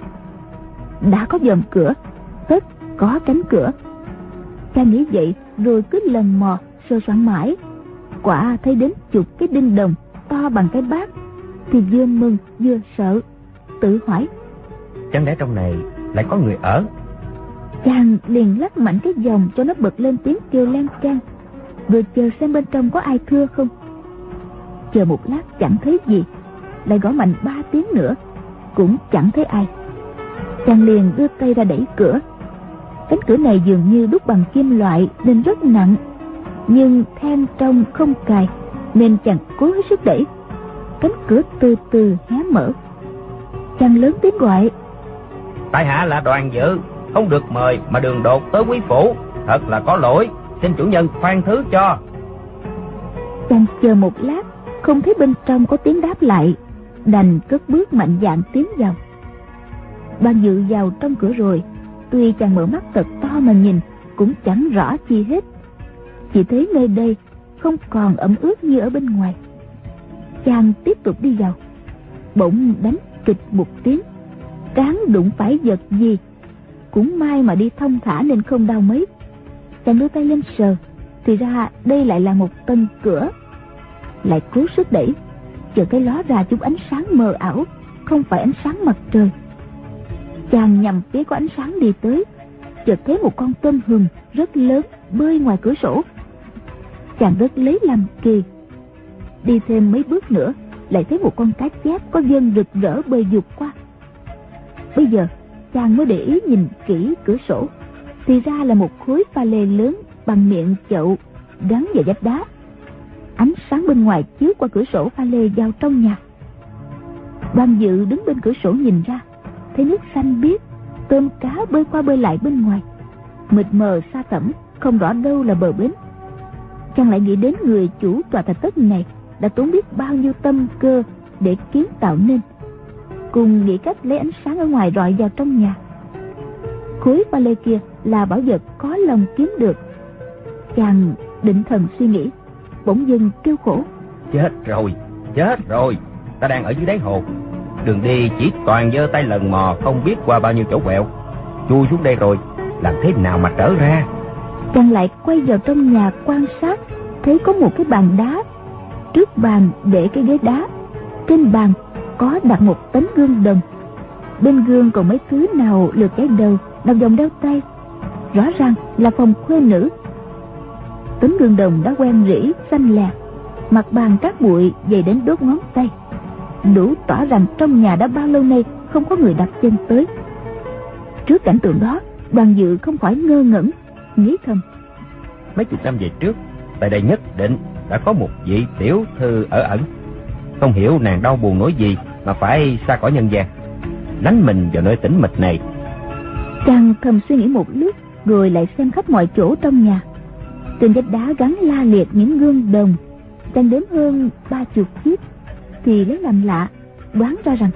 Đã có vòng cửa, tất có cánh cửa. Chàng nghĩ vậy rồi cứ lần mò sờ soạn mãi, quả thấy đến chục cái đinh đồng to bằng cái bát, thì vừa mừng vừa sợ, tự hỏi: chẳng lẽ trong này lại có người ở? Chàng liền lắc mạnh cái vòng cho nó bật lên tiếng kêu len keng, rồi chờ xem bên trong có ai thưa không. Chờ một lát chẳng thấy gì, lại gõ mạnh 3 tiếng nữa, cũng chẳng thấy ai. Chàng liền đưa tay ra đẩy cửa. Cánh cửa này dường như đúc bằng kim loại nên rất nặng, nhưng then trong không cài, nên chàng cố hết sức đẩy. Cánh cửa từ từ hé mở. Chàng lớn tiếng gọi: Tại hạ là Đoàn Dự, không được mời mà đường đột tới quý phủ, thật là có lỗi, xin chủ nhân khoan thứ cho. Chàng chờ một lát, không thấy bên trong có tiếng đáp lại, đành cất bước mạnh dạn tiến vào. Đoàn Dự vào trong cửa rồi, tuy chàng mở mắt thật to mà nhìn cũng chẳng rõ chi hết, chỉ thấy nơi đây không còn ẩm ướt như ở bên ngoài. Chàng tiếp tục đi vào, bỗng đánh kịch một tiếng, trán đụng phải vật gì. Cũng may mà đi thông thả nên không đau mấy. Chàng đưa tay lên sờ, thì ra đây lại là một tân cửa. Lại cố sức đẩy, chợt thấy ló ra chút ánh sáng mờ ảo, không phải ánh sáng mặt trời. Chàng nhằm phía có ánh sáng đi tới, chợt thấy một con tôm hùm rất lớn bơi ngoài cửa sổ. Chàng rất lấy làm kỳ. Đi thêm mấy bước nữa, lại thấy một con cá chép có vân rực rỡ bơi vụt qua. Bây giờ chàng mới để ý nhìn kỹ cửa sổ, thì ra là một khối pha lê lớn bằng miệng chậu gắn vào vách đá. Ánh sáng bên ngoài chiếu qua cửa sổ pha lê vào trong nhà. Đoàn Dự đứng bên cửa sổ nhìn ra, thấy nước xanh biếc, tôm cá bơi qua bơi lại bên ngoài, mịt mờ xa thẳm, không rõ đâu là bờ bến. Chàng lại nghĩ đến người chủ tòa thạch thất này đã tốn biết bao nhiêu tâm cơ để kiến tạo nên, cùng nghĩ cách lấy ánh sáng ở ngoài rọi vào trong nhà. Khối pha lê kia là bảo vật có lòng kiếm được. Chàng định thần suy nghĩ, bỗng dưng kêu khổ: Chết rồi, ta đang ở dưới đáy hồ, đường đi chỉ toàn giơ tay lần mò, không biết qua bao nhiêu chỗ quẹo, chui xuống đây rồi, làm thế nào mà trở ra? Chàng lại quay vào trong nhà quan sát, thấy có một cái bàn đá, trước bàn để cái ghế đá, trên bàn có đặt một tấm gương đồng, bên gương còn mấy thứ nào lượt cái đầu, đầu vòng đeo tay, rõ ràng là phòng khuê nữ. Tấm gương đồng đã quen rỉ xanh lè, mặt bàn cát bụi dày đến đốt ngón tay, đủ tỏ rằng trong nhà đã bao lâu nay không có người đặt chân tới. Trước cảnh tượng đó, Đoàn Dự không khỏi ngơ ngẩn, nghĩ thầm: Mấy chục năm về trước, tại đây nhất định đã có một vị tiểu thư ở ẩn. Không hiểu nàng đau buồn nỗi gì mà phải xa khỏi nhân gian, lánh mình vào nơi tĩnh mịch này. Chàng thầm suy nghĩ một lúc, rồi lại xem khắp mọi chỗ trong nhà. Trên vách đá gắn la liệt những gương đồng, chàng đếm hơn 30 chiếc, thì lấy làm lạ, đoán ra rằng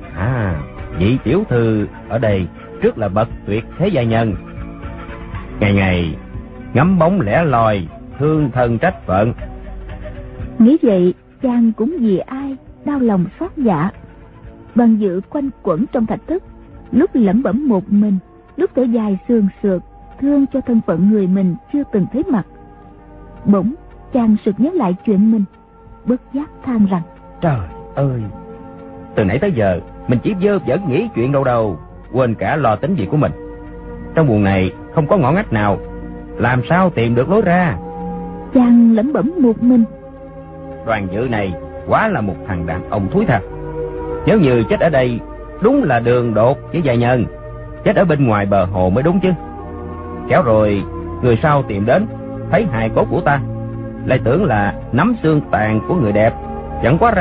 vị tiểu thư ở đây trước là bậc tuyệt thế gia nhân, ngày ngày ngắm bóng lẻ loi, thương thân trách phận. Nghĩ vậy, chàng cũng vì ai đau lòng xót dạ. Đoàn Dự quanh quẩn trong thạch thất, lúc lẩm bẩm một mình, lúc thở dài sườn sượt, thương cho thân phận người mình chưa từng thấy mặt. Bỗng chàng sực nhớ lại chuyện mình, bất giác than rằng: Trời ơi, từ nãy tới giờ mình chỉ vơ vẩn nghĩ chuyện đâu, quên cả lo tính việc của mình. Trong buồng này không có ngõ ngách nào, làm sao tìm được lối ra? Chàng lẩm bẩm một mình: Đoàn Dự này quá là một thằng đàn ông thúi thật. Nếu như chết ở đây, đúng là đường đột với gia nhân. Chết ở bên ngoài bờ hồ mới đúng chứ. Kéo rồi người sau tìm đến, thấy hài cốt của ta, lại tưởng là nắm xương tàn của người đẹp. Chẳng quá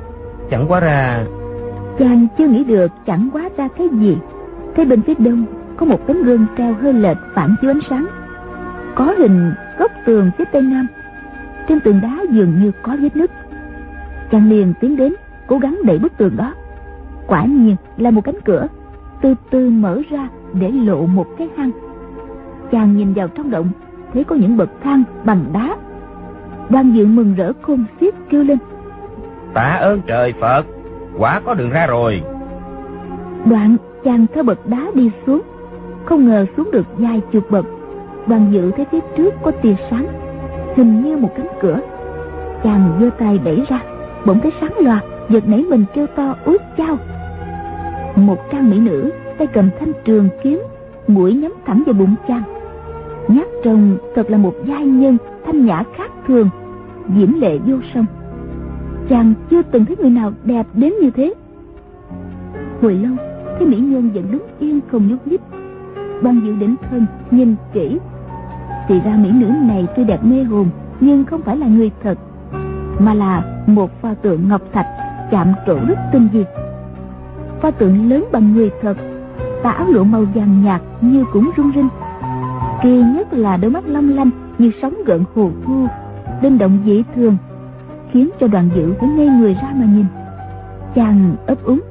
ra. Chàng chưa nghĩ được chẳng quá ra cái gì. Thế bên phía đông có một tấm gương treo hơi lệch phản chiếu ánh sáng, có hình góc tường phía tây nam. Trên tường đá dường như có vết nứt. Chàng liền tiến đến, cố gắng đẩy bức tường đó. Quả nhiên là một cánh cửa từ từ mở ra để lộ một cái hang. Chàng nhìn vào trong động, thấy có những bậc thang bằng đá. Đoàn Dự mừng rỡ khôn xiết kêu lên: Tạ ơn trời Phật, quả có đường ra rồi. Đoạn chàng theo bậc đá đi xuống, không ngờ xuống được vài chục bậc. Đoàn Dự thấy phía trước có tia sáng, hình như một cánh cửa. Chàng giơ tay đẩy ra, bỗng thấy sáng loà, giật nảy mình kêu to úi chao. Một trang mỹ nữ tay cầm thanh trường kiếm, mũi nhắm thẳng vào bụng chàng. Nhát trông thật là một giai nhân thanh nhã khác thường, diễm lệ vô song. Chàng chưa từng thấy người nào đẹp đến như thế. Hồi lâu thấy mỹ nhân vẫn đứng yên không nhúc nhích. Đoàn Dự định thân nhìn kỹ, thì ra mỹ nữ này tuy đẹp mê hồn nhưng không phải là người thật, mà là một pho tượng ngọc thạch chạm trổ rất tinh vi. Pho tượng lớn bằng người thật, tà áo lụa màu vàng nhạt như cũng rung rinh. Kỳ nhất là đôi mắt long lanh như sóng gợn hồ thu, linh động dị thường, khiến cho Đoàn Dự phải ngây người ra mà nhìn. Chàng ấp úng: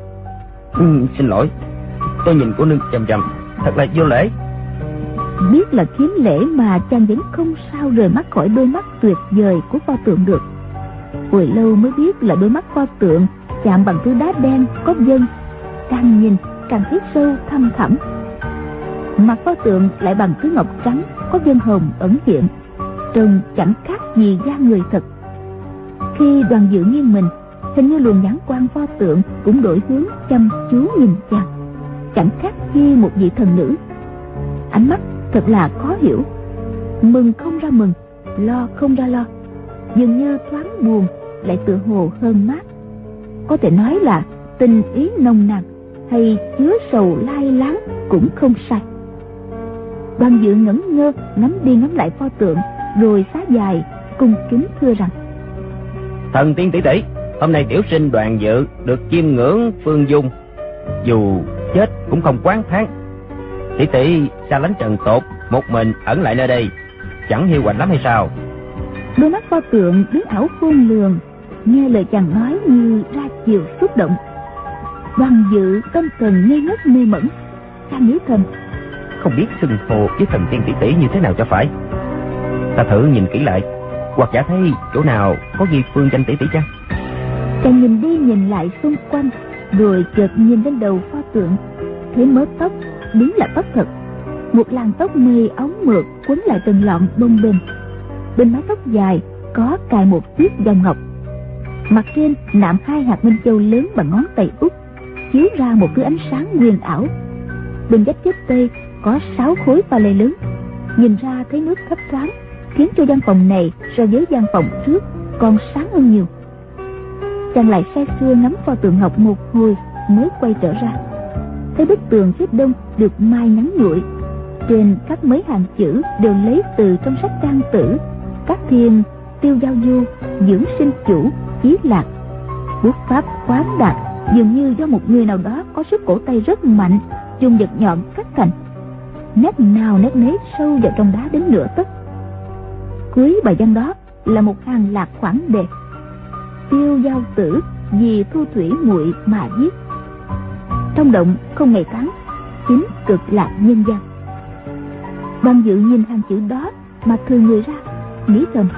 Xin lỗi, tôi nhìn cô nương chằm chằm, thật là vô lễ. Biết là khiếm lễ mà chàng vẫn không sao rời mắt khỏi đôi mắt tuyệt vời của pho tượng được. Hồi lâu mới biết là đôi mắt pho tượng chạm bằng thứ đá đen có vân, càng nhìn càng thấy sâu thăm thẳm. Mặt pho tượng lại bằng thứ ngọc trắng có vân hồng ẩn hiện, trông chẳng khác gì da người thật. Khi Đoàn Dự nghiêng mình, hình như luồng nhãn quan pho tượng cũng đổi hướng chăm chú nhìn chàng, chẳng khác gì một vị thần nữ. Ánh mắt thật là khó hiểu, mừng không ra mừng, lo không ra lo, dường như thoáng buồn lại tựa hồ hơn mát. Có thể nói là tình ý nồng nàn hay chứa sầu lai láng cũng không sai. Đoàn Dự ngẩn ngơ ngắm đi ngắm lại pho tượng, rồi xá dài cung kính thưa rằng: Thần tiên tỷ tỷ, hôm nay tiểu sinh Đoàn Dự được chiêm ngưỡng phương dung, dù chết cũng không quán thán. Tỷ tỷ xa lánh trần tục, một mình ẩn lại nơi đây, chẳng hiu quạnh lắm hay sao? Đôi mắt pho tượng biến ảo khôn lường, nghe lời chàng nói như ra chiều xúc động. Đoàn Dự tâm thần ngây ngất mê mẩn, chàng nghĩ thầm: Không biết xưng hô với thần tiên tỷ tỷ như thế nào cho phải. Ta thử nhìn kỹ lại, hoặc giả thấy chỗ nào có ghi phương danh tỷ tỷ chăng? Chàng nhìn đi nhìn lại xung quanh, rồi chợt nhìn lên đầu pho tượng, thấy mớ tóc đúng là tóc thật, một làn tóc mây óng mượt quấn lại từng lọn bông bềnh. Bên mái tóc dài có cài một chiếc vòng ngọc, mặt trên nạm 2 hạt minh châu lớn bằng ngón tay út, chiếu ra một thứ ánh sáng huyền ảo. Bên vách chết tây có 6 khối pha lê lớn, nhìn ra thấy nước thấp thoáng, khiến cho gian phòng này so với gian phòng trước còn sáng hơn nhiều. Chàng lại say sưa ngắm pho tượng ngọc một hồi mới quay trở ra, thấy bức tường phía đông được mai ngắn nhụi, trên các mấy hàng chữ đều lấy từ trong sách Trang Tử: Các thiên tiêu giao du, dưỡng sinh chủ, chí lạc. Bút pháp khoáng đạt, dường như do một người nào đó có sức cổ tay rất mạnh, dùng vật nhọn cắt thành. Nét nào nét nấy sâu vào trong đá đến nửa tấc. Cuối bài văn đó là một hàng lạc khoảng đề: Tiêu giao tử vì thu thủy muội mà viết, trong động không ngày tháng, chính cực lạc nhân gian. Đoàn Dự nhìn hàng chữ đó mà thừa người ra, nghĩ thầm: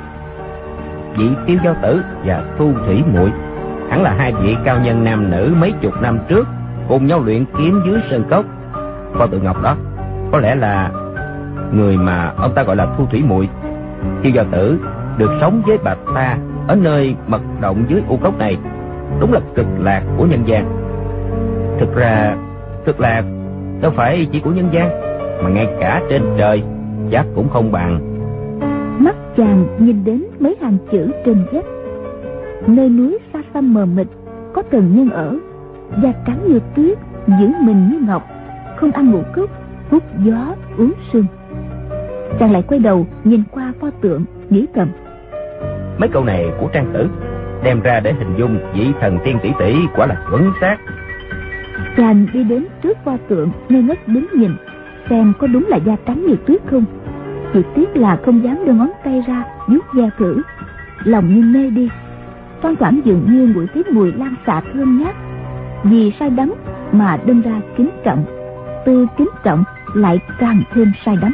Vị tiêu giao tử và thu thủy muội hẳn là 2 vị cao nhân nam nữ mấy chục năm trước cùng nhau luyện kiếm dưới sơn cốc. Pho tượng ngọc đó có lẽ là người mà ông ta gọi là thu thủy muội. Tiêu giao tử được sống với bà ta ở nơi mật động dưới u cốc này, đúng là cực lạc của nhân gian. Thực ra cực lạc đâu phải chỉ của nhân gian, mà ngay cả trên trời chắc cũng không bằng. Mắt chàng nhìn đến mấy hàng chữ trên vách: Nơi núi xa xăm mờ mịt có thần nhân ở, da trắng như tuyết, giữ mình như ngọc, không ăn ngũ cốc, hút gió uống sương. Chàng lại quay đầu nhìn qua pho tượng, nghĩ thầm: Mấy câu này của Trang Tử đem ra để hình dung vị thần tiên tỷ tỷ quả là chuẩn xác. Chàng đi đến trước pho tượng, ngây ngất đứng nhìn xem có đúng là da trắng như tuyết không. Chỉ tiếc là không dám đưa ngón tay ra vuốt da thử, lòng như mê đi. Thoang thoảng dường như ngửi thấy mùi lan xạ thơm ngát, vì say đắm mà đâm ra kính trọng, từ kính trọng lại càng thêm say đắm.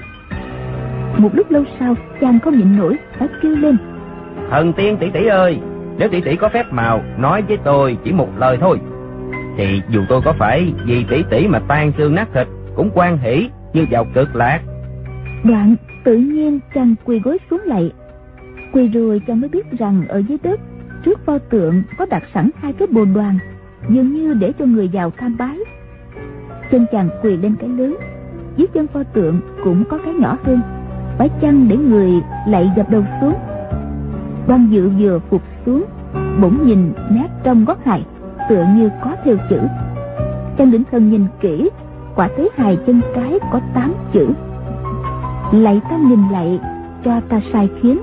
Một lúc lâu sau, chàng không nhịn nổi phải kêu lên: Thần tiên tỷ tỷ ơi, nếu tỷ tỷ có phép màu nói với tôi chỉ một lời thôi, thì dù tôi có phải vì tỷ tỷ mà tan xương nát thịt cũng hoan hỉ như vào cực lạc. Đoạn tự nhiên chàng quỳ gối xuống lạy. Quỳ rồi chàng mới biết rằng ở dưới đất trước pho tượng có đặt sẵn 2 cái bồ đoàn, dường như để cho người vào tham bái. Chân chàng quỳ lên cái lớn, dưới chân pho tượng cũng có cái nhỏ hơn, phải chăng để người lạy dập đầu xuống. Đoàn Dự vừa phục xuống, bỗng nhìn nét trong gót hài tựa như có theo chữ. Chàng định thần nhìn kỹ, quả thấy hài chân trái có 8 chữ: Lạy ta nghìn lạy, cho ta sai khiến.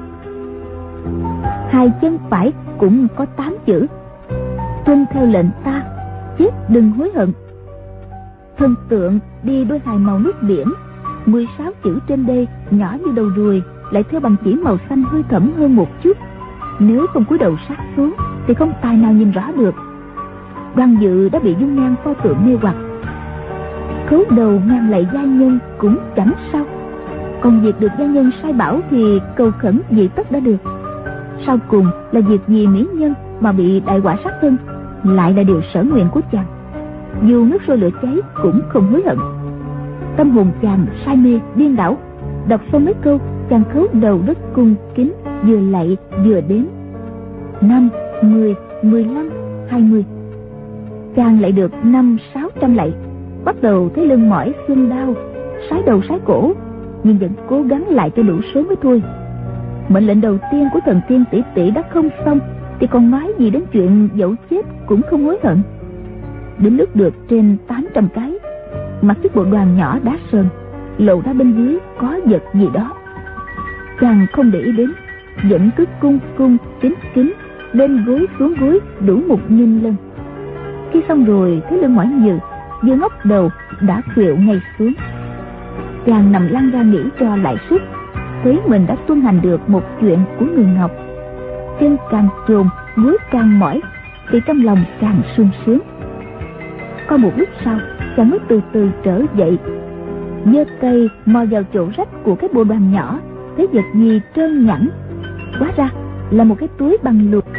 Hài chân phải cũng có 8 chữ: Tuân theo lệnh ta, chết đừng hối hận. Thần tượng đi đôi hài màu nước biển, 16 chữ trên đây nhỏ như đầu ruồi, lại theo bằng chỉ màu xanh hơi thẫm hơn một chút. Nếu không cúi đầu sát xuống thì không tài nào nhìn rõ được. Đoàn Dự đã bị dung nhan pho tượng mê hoặc. Khấu đầu ngang lại gia nhân cũng chẳng sao, còn việc được gia nhân sai bảo thì cầu khẩn vì tất đã được. Sau cùng là việc vì mỹ nhân mà bị đại họa sát thân, lại là điều sở nguyện của chàng. Dù nước sôi lửa cháy cũng không hối hận. Tâm hồn chàng say mê điên đảo. Đọc xong mấy câu, chàng khấu đầu đất cung kính, vừa lạy vừa đếm: 5, 10, 15, 20. Chàng lại được 500-600 lạy, bắt đầu thấy lưng mỏi xương đau, sái đầu sái cổ, nhưng vẫn cố gắng lại cho đủ số mới thôi. Mệnh lệnh đầu tiên của thần tiên tỷ tỷ đã không xong thì còn nói gì đến chuyện dẫu chết cũng không hối hận. Đến lúc được trên 800 cái, mặc chiếc bộ đoàn nhỏ đá sơn, lộ ra bên dưới có vật gì đó. Chàng không để ý đến, vẫn cứ cung cung kính kính, lên gối xuống gối đủ 1.000 lần. Khi xong rồi thấy lưng mỏi nhừ, vừa ngóc đầu đã khuỵu ngay xuống. Chàng nằm lăn ra nghĩ cho lại sức, thấy mình đã tuân hành được một chuyện của người Ngọc. Chân càng chồn, gối càng mỏi, thì trong lòng càng sung sướng. Qua một lúc sau, chàng mới từ từ trở dậy, giơ tay mò vào chỗ rách của cái bộ đoàn nhỏ, thấy vật gì trơn nhẵn, hóa ra là một cái túi bằng lụa.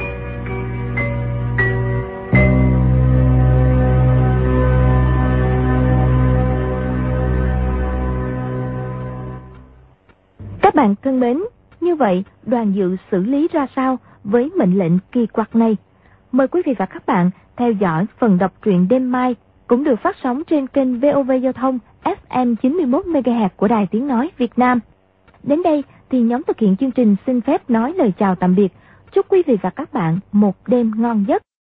Các bạn thân mến, như vậy Đoàn Dự xử lý ra sao với mệnh lệnh kỳ quặc này? Mời quý vị và các bạn theo dõi phần đọc truyện đêm mai, cũng được phát sóng trên kênh VOV Giao thông FM 91 MHz của Đài Tiếng nói Việt Nam. Đến đây thì nhóm thực hiện chương trình xin phép nói lời chào tạm biệt. Chúc quý vị và các bạn một đêm ngon giấc.